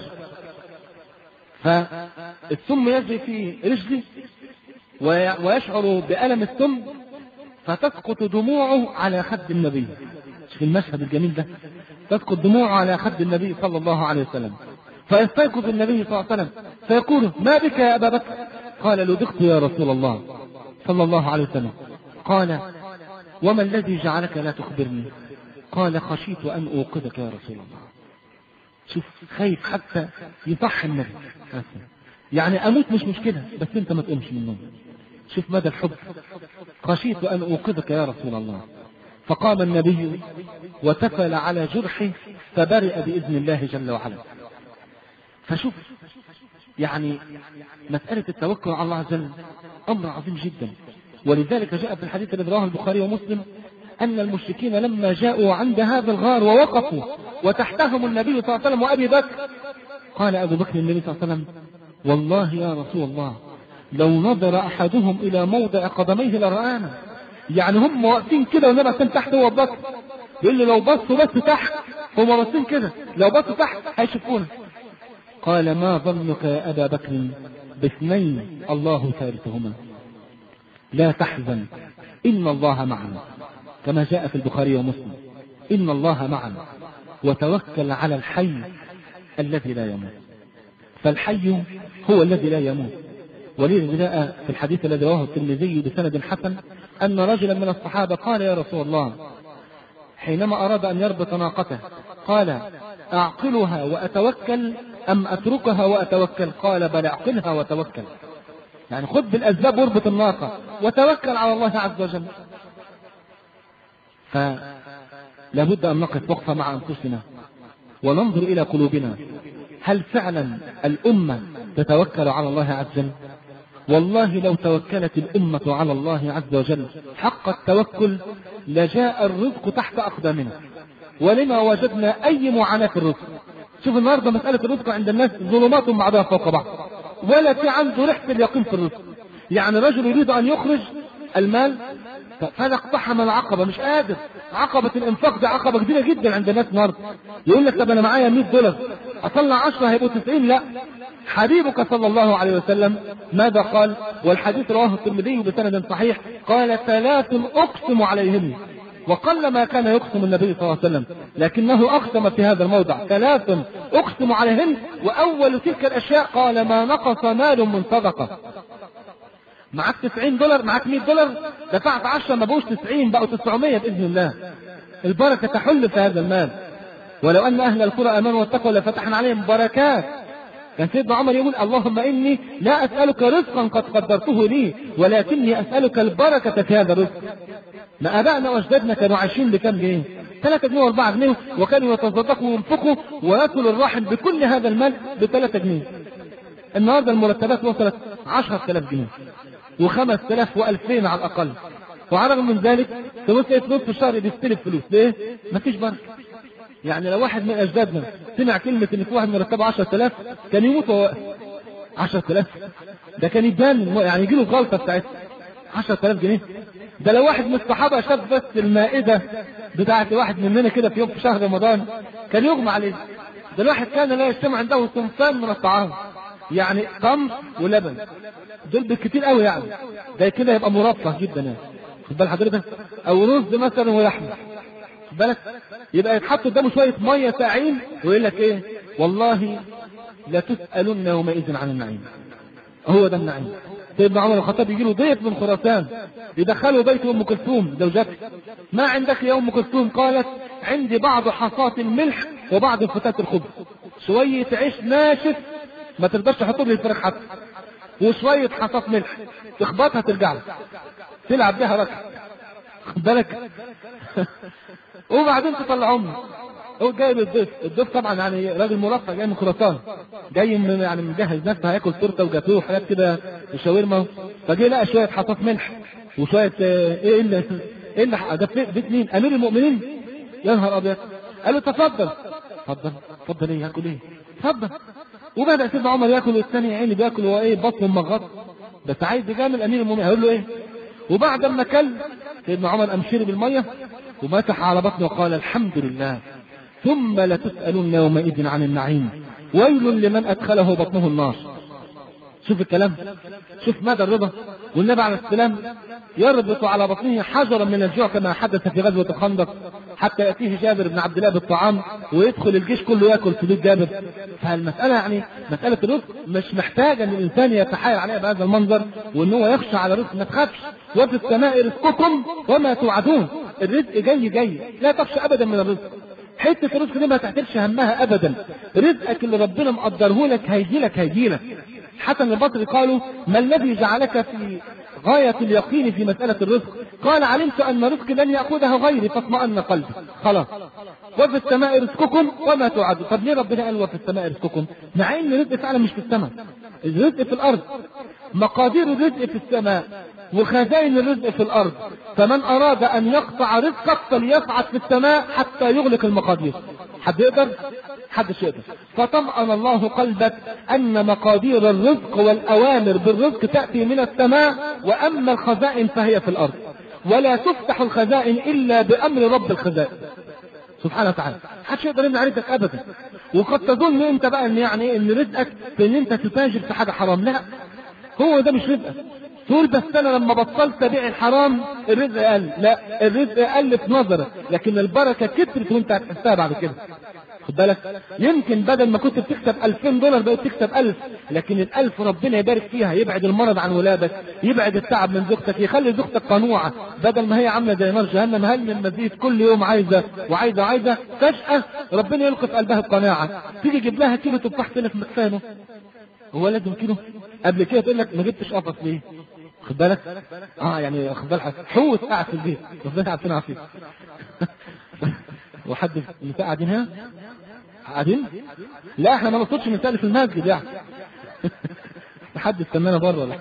فالسم يجري في رجله ويشعر بألم السم فتسقط دموعه على خد النبي. في المشهد الجميل ده تسقط دموعه على خد النبي صلى الله عليه وسلم، فيستيقظ النبي صلى الله عليه وسلم فيقول ما بك يا أبا بكر؟ قال لدغت يا رسول الله صلى الله عليه وسلم. قال وما الذي جعلك لا تخبرني؟ قال خشيت أن أوقظك يا رسول الله. شوف خايف حتى يصح النبي، يعني أموت مش مشكلة بس أنت ما تقومش من النوم. شوف مدى الحب. خشيت أن أوقظك يا رسول الله. فقام النبي وتفل على جرحه فبرئ بإذن الله جل وعلا. فشوف يعني مسألة التوكل على الله عز وجل أمر عظيم جدا، ولذلك جاء في الحديث الذي رواه البخاري ومسلم أن المشركين لما جاءوا عند هذا الغار ووقفوا وتحتهم النبي صلى الله عليه وسلم وأبي بكر، قال أبو بكر النبي صلى الله عليه وسلم والله يا رسول الله لو نظر أحدهم إلى موضع قدميه لرآنا. يعني هم واقفين كده والنبي كان تحت هو بكر، يقول له لو بصوا بس تحت، هم واقفين كده لو بصوا تحت هيشوفونا. قال ما ظنك يا أبا بكر باثنين الله ثالثهما لا تحزن إن الله معنا، كما جاء في البخاري ومسلم إن الله معنا وتوكل على الحي الذي لا يموت. فالحي هو الذي لا يموت. ولذا جاء في الحديث الذي رواه الترمذي بسند حسن أن رجلا من الصحابة قال يا رسول الله حينما أراد أن يربط ناقته قال أعقلها وأتوكل أم أتركها وأتوكل؟ قال بل أعقلها وتوكل، يعني خذ بالأسباب واربط الناقة وتوكل على الله عز وجل. فلا بد أن نقف وقفة مع أنفسنا وننظر إلى قلوبنا، هل فعلا الأمة تتوكل على الله عز وجل؟ والله لو توكلت الأمة على الله عز وجل حق التوكل لجاء الرزق تحت أقدامنا ولما وجدنا أي معاناة في الرزق. شوف النهارده مسألة الرزق عند الناس ظلمات بعضها فوق بعض، ولا في عنده ريحة اليقين في الرزق. يعني رجل يريد أن يخرج المال فلا اقتحم العقبة مش قادر، عقبة الانفاق دي عقبة كبيرة جدا عند الناس النهارده. يقول لك طب انا معايا مئة دولار اطلع عشرة هيبقوا تسعين، لا. حبيبك صلى الله عليه وسلم ماذا قال؟ والحديث رواه الترمذي بسند صحيح قال ثلاث اقسم عليهن، وقل ما كان يقسم النبي صلى الله عليه وسلم لكنه اقسم في هذا الموضع ثلاث اقسم عليهن، واول تلك الاشياء قال ما نقص مال من صدقة. معك تسعين دولار، معك مئة دولار، دفعت عشرة ما بقوش تسعين بقوا تسعمية بإذن الله. البركة تحل في هذا المال. ولو أن أهل القرى آمنوا واتقوا لفتحنا عليهم بركات. كان سيدنا عمر يقول اللهم إني لا أسألك رزقا قد قدرته لي ولكني أسألك البركة في هذا الرزق. ما آبائنا وأجدادنا كانوا عايشين بكم جنيه؟ ثلاثة جنيه وأربعة جنيه، وكانوا يتصدقوا وينفقوا ويأكلوا الراحل بكل هذا المال بثلاثة جنيه. النهارده المرتبات وصلت عشرة آلاف جنيه وخمس آلاف وألفين على الأقل، وعلى من ذلك تبص فلوس في الشهر بيستلف فلوس. ليه؟ مفيش بركة. يعني لو واحد من أجدادنا سمع كلمة إن في واحد مرتبه عشرة آلاف كان يموت وهو واقف. عشرة آلاف ده كان يبان يعني يجيله غلطة بتاعتها. عشرة آلاف جنيه ده لو واحد من الصحابة شاف بس المائدة بتاعت واحد مننا كده في يوم في شهر رمضان كان يغمى عليه. ده الواحد كان لا يجتمع عنده صنفان من الطعام، يعني قمح ولبن، دول بالكتير قوي، يعني ده كده يبقى مرفه جدا. يعني خد بال حضرتك، او رز مثلا ولحمه، خد بالك، يبقى يتحط قدامه شويه ميه ساعين ويقول لك ايه؟ والله لا تسالن يومئذ عن النعيم. هو ده النعيم. سيدنا عمر الخطاب يجي له ضيف من خراسان يدخله بيت ام كلثوم زوجته. ما عندك يا ام كلثوم؟ قالت عندي بعض حصات الملح وبعض فتات الخبز، شويه عيش ناشف ما تقدرش تحطه للفراخ حتى، وشويه حصات ملح تخبطها ترجع لك تلعب بها ركعه، خد بالك. وبعدين تطلعهم هو جايب الضيف، الضيف طبعا يعني راجل مرفه جاي من خراسان، جاي من يعني مجهز نفسه هياكل تورته وجاتوه وحاجات كده وشاورما، فجه لقى شويه حصاص ملح وشويه ايه اللي ايه اللي ده بيت مين؟ امير المؤمنين. يا نهار ابيض. قال له تفضل. اتفضل اتفضل ايه ياكل ايه؟ اتفضل. وبدا سيدنا عمر ياكل والثاني يا عيني بياكل هو ايه بطنه مغط، بس عايز يجامل امير المؤمنين. هيقول له ايه؟ وبعد ما كل سيدنا عمر قام شرب الميه ومسح على بطنه وقال الحمد لله ثم لتسألن يومئذ عن النعيم ويل لمن أدخله بطنه النار. شوف الكلام، شوف مدى الرضا. والنبي عليه السلام يربط على بطنه حجرا من الجوع كما حدث في غزوة الخندق، حتى يأتيه جابر بن عبد الله بالطعام ويدخل الجيش كله يأكل في بيت جابر. فالمسألة يعني مسألة الرزق مش محتاجة أن الإنسان يتحايل عليها بهذا المنظر وأن هو يخشى على الرزق. ما تخافش، وفي السماء رزقكم وما توعدون. الرزق جاي جاي، لا تخشى أبدا من الرزق. حتة الرزق دي ما تحتلش همها أبدا. رزقك اللي ربنا مقدره لك هيجي لك هيجي لك. حسن البصري قالوا ما الذي جعلك في غاية اليقين في مسألة الرزق؟ قال علمت أن رزقي لن يأخذه غيري فاطمأن قلبي. خلاص. وفي السماء رزقكم وما توعدون. طب ليه ربنا قال وفي السماء رزقكم؟ مع ان الرزق فعلا مش في السماء، الرزق في الأرض. مقادير الرزق في السماء وخزائن الرزق في الأرض. فمن أراد أن يقطع رزقك فليصعد في السماء حتى يغلق المقادير. حد يقدر؟ حدش يقدر. فطمأن الله قلبك أن مقادير الرزق والأوامر بالرزق تأتي من السماء، وأما الخزائن فهي في الأرض. ولا تفتح الخزائن إلا بأمر رب الخزائن سبحانه وتعالى. محدش يقدر يمنع رزقك أبدا. وقد تظن أنت بقى إن يعني إن رزقك في إن أنت تتاجر في حاجة حرام. لا، هو ده مش رزقك. تقول بس أنا لما بطلت بيع الحرام الرزق قل. لا، الرزق قل في نظرك، لكن البركة كترت وأنت هتحسها بعد كده. خد بالك، يمكن بدل ما كنت بتكسب ألفين دولار بقيت تكسب ألف، لكن الألف ربنا يبارك فيها، يبعد المرض عن ولادك، يبعد التعب من زوجتك، يخلي زوجتك قنوعة بدل ما هي عاملة زي نار جهنم هل من مزيد كل يوم عايزة وعايزة وعايزة. فجأة ربنا يلقي في قلبها القناعة، تيجي تجيب لها كيلو تفاح تلف مكفانه. هو لازم كيلو؟ قبل كده تقول لك ما جبتش قفص ليه؟ خد بالك؟ اه يعني خد بالك حوت قاعد في البيت، ربنا يعطينا عافية. وحد اللي قاعدين هنا قاعدين؟ لا احنا ما نقصدش نسأل في المسجد يعني. حد استنانا بره ولا.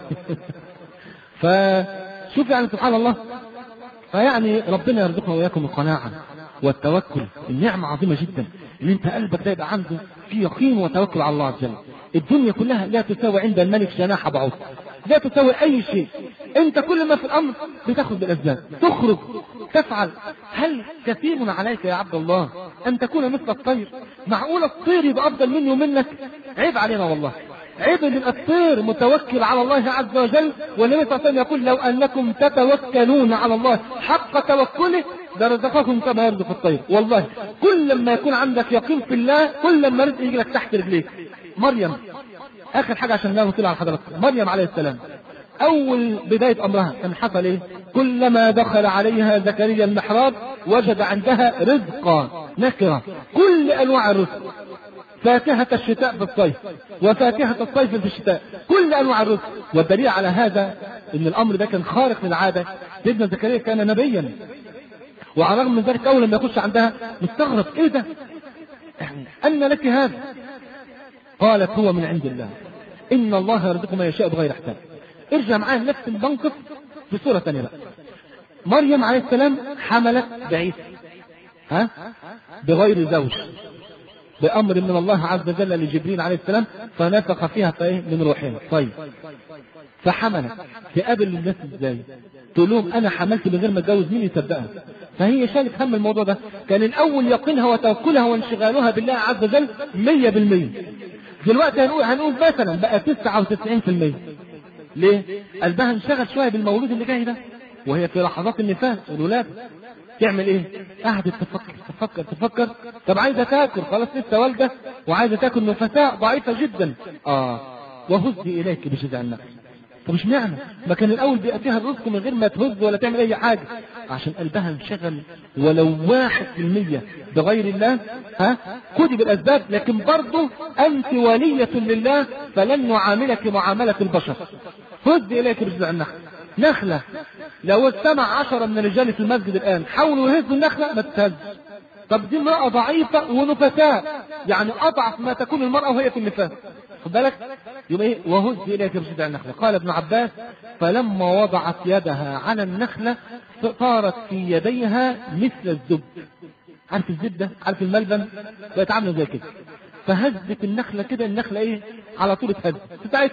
فشوف يعني سبحان الله. فيعني ربنا يرزقنا وإياكم القناعة والتوكل. النعمة عظيمة جدا ان انت قلبك ده يبقى عنده في يقين وتوكل على الله عز وجل. الدنيا كلها لا تساوي عند الملك جناح بعوض، لا تساوي اي شيء. انت كل ما في الامر بتاخذ بالاسباب، تخرج تفعل. هل كثير عليك يا عبد الله ان تكون مثل الطير؟ معقول الطير يبقى افضل مني ومنك؟ عيب علينا والله، عيب ان الطير متوكل على الله عز وجل. والنبي صلى الله عليه وسلم يقول لو انكم تتوكلون على الله حق توكله لرزقكم كما يرزق الطير. والله كل ما يكون عندك يقين في الله كل ما رزق يجي لك تحت رجليك. مريم اخر حاجه عشان لا نطيل على حضرتك. مريم عليه السلام اول بدايه امرها كان حصل ايه؟ كلما دخل عليها زكريا المحراب وجد عندها رزقا نكره، كل انواع الرزق، فاكهة الشتاء في الصيف وفاكهة الصيف في الشتاء، كل انواع الرزق. والدليل على هذا ان الامر ده كان خارق للعاده. سيدنا زكريا كان نبيا، وعلى الرغم من ذلك اول لما يخش عندها مستغرب، ايه ده؟ ان لك هذا؟ قالت هو من عند الله ان الله يرزق ما يشاء بغير حساب. ارجع معايا نفس الموقف في صورة ثانية بقى. مريم عليه السلام حملت بعيسى ها بغير زوج، بأمر من الله عز وجل لجبريل عليه السلام، فنفخ فيها فايه من روحين. طيب فحملت، تقابل الناس ازاي؟ تقول لهم انا حملت من غير ما اتجوز، مين يصدقها؟ فهي شالت هم الموضوع ده. كان الاول يقينها وتوكلها وانشغالها بالله عز وجل مية بالمية. دلوقتي هنقول هنقول مثلا بقى تسعة وتسعين بالمية. ليه؟ قلبها انشغل شويه بالمولود اللي جاي ده، وهي في لحظات النفاس والولاده تعمل ايه؟ قعدت تفكر تفكر تفكر. طب عايزه تاكل، خلاص لسه والده وعايزه تاكل، نفساء ضعيفه جدا. اه وهزي اليك بجذع النخل. طب مش معنى ما كان الاول بياتيها الرزق من غير ما تهز ولا تعمل اي حاجه؟ عشان قلبها انشغل ولو واحد في المية بغير الله. ها خدي بالاسباب، لكن برضه انت ولية لله فلن نعاملك معاملة البشر. هزي اليك بجذع النخل. نخلة لو استمع عشرة من الرجال في المسجد الان حاولوا يهزوا النخلة ما تتهز. طب دي امرأة ضعيفة ونفساء، يعني أضعف ما تكون المرأة وهي في النفاس، خد بالك؟ يبقى ايه؟ وهز إليك بجذع النخلة. قال ابن عباس: فلما وضعت يدها على النخلة صارت في يديها مثل الزبد. عارف الزبدة؟ عارف الملبن؟ بقت عاملة زي كده. فهزت النخلة كده، النخلة ايه؟ على طول اتهز بتاعت.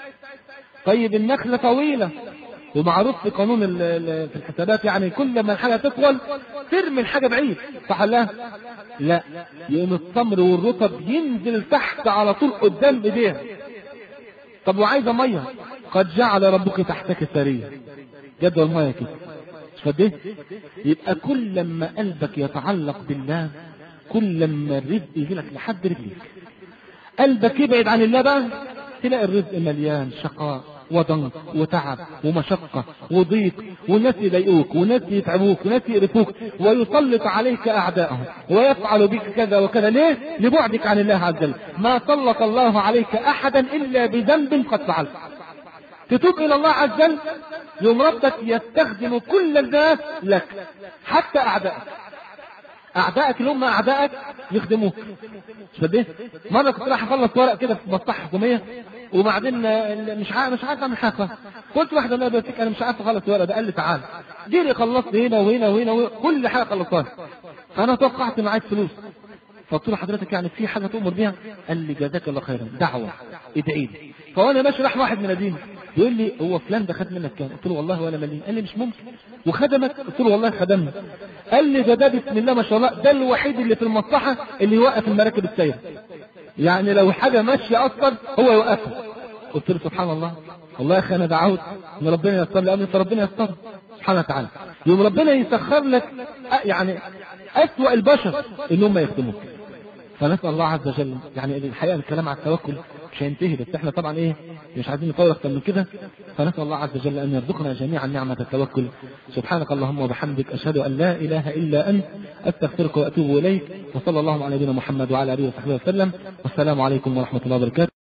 طيب النخلة طويلة، ومعروف في قانون في الحسابات يعني كل ما الحاجة تطول ترمي الحاجة بعيد، صح لا؟ لا، يقوم التمر والرطب ينزل تحت على طول قدام ايديها. طب وعايزة مية، قد جعل ربك تحتك سريا، جدول مية كده، مش فاهم؟ يبقى كل لما قلبك يتعلق بالله كل لما الرزق يجي لك لحد رجليك. قلبك يبعد عن الله بقى تلاقي الرزق مليان شقاء وضنك وتعب ومشقة وضيق، وناس يضايقوك وناس يتعبوك وناس يقرفوك، ويسلط عليك أعداءهم ويفعل بك كذا وكذا. ليه؟ لبعدك عن الله عز وجل. ما سلط الله عليك أحدا إلا بذنب قد فعلت. تتوب إلى الله عز وجل يوم ربك يستخدم كل الناس لك، حتى أعدائك. أعدائك اللي هم أعدائك يخدموك، مش فاهم؟ مرة كنت رايح أخلص ورق كده في مصلحة حكومية، وبعدين مش عارف مش عارف اعمل حاجه. قلت واحده لا بس انا مش عارف اخلص الورقه ده. قال لي تعال جيري خلصت هنا وهنا وهنا, وهنا. كل حاجه خلصتها. فانا توقعت معاك فلوس، فقلت له حضرتك يعني في حاجه تؤمر بيها؟ قال لي جزاك الله خيرا، دعوه ادعي لي. فوانا ماشي راح واحد من الدين يقول لي هو فلان ده خد منك كام؟ قلت له والله ولا مليم. قال لي مش ممكن. وخدمك؟ قلت له والله خدمني. قال لي ده ده بسم الله ما شاء الله ده الوحيد اللي في المصلحه اللي يوقف المراكب السير، يعني لو حاجه ماشيه اصلا هو يوقفها. قلت له سبحان الله، والله يا اخي انا دعوت ان ربنا ييسر لي امري، فربنا ييسر سبحانه وتعالى. يوم ربنا يسخر لك يعني اسوأ البشر ان هم يخدموك. فنسال الله عز وجل، يعني الحقيقه الكلام على التوكل مش هينتهي، بس احنا طبعا ايه مش عايزين نطول اكتر من كده. فنسال الله عز وجل ان يرزقنا جميعا نعمه التوكل. سبحانك اللهم وبحمدك، اشهد ان لا اله الا انت، استغفرك واتوب اليك. وصلى الله على نبينا محمد وعلى اله وصحبه وسلم، والسلام عليكم ورحمه الله وبركاته.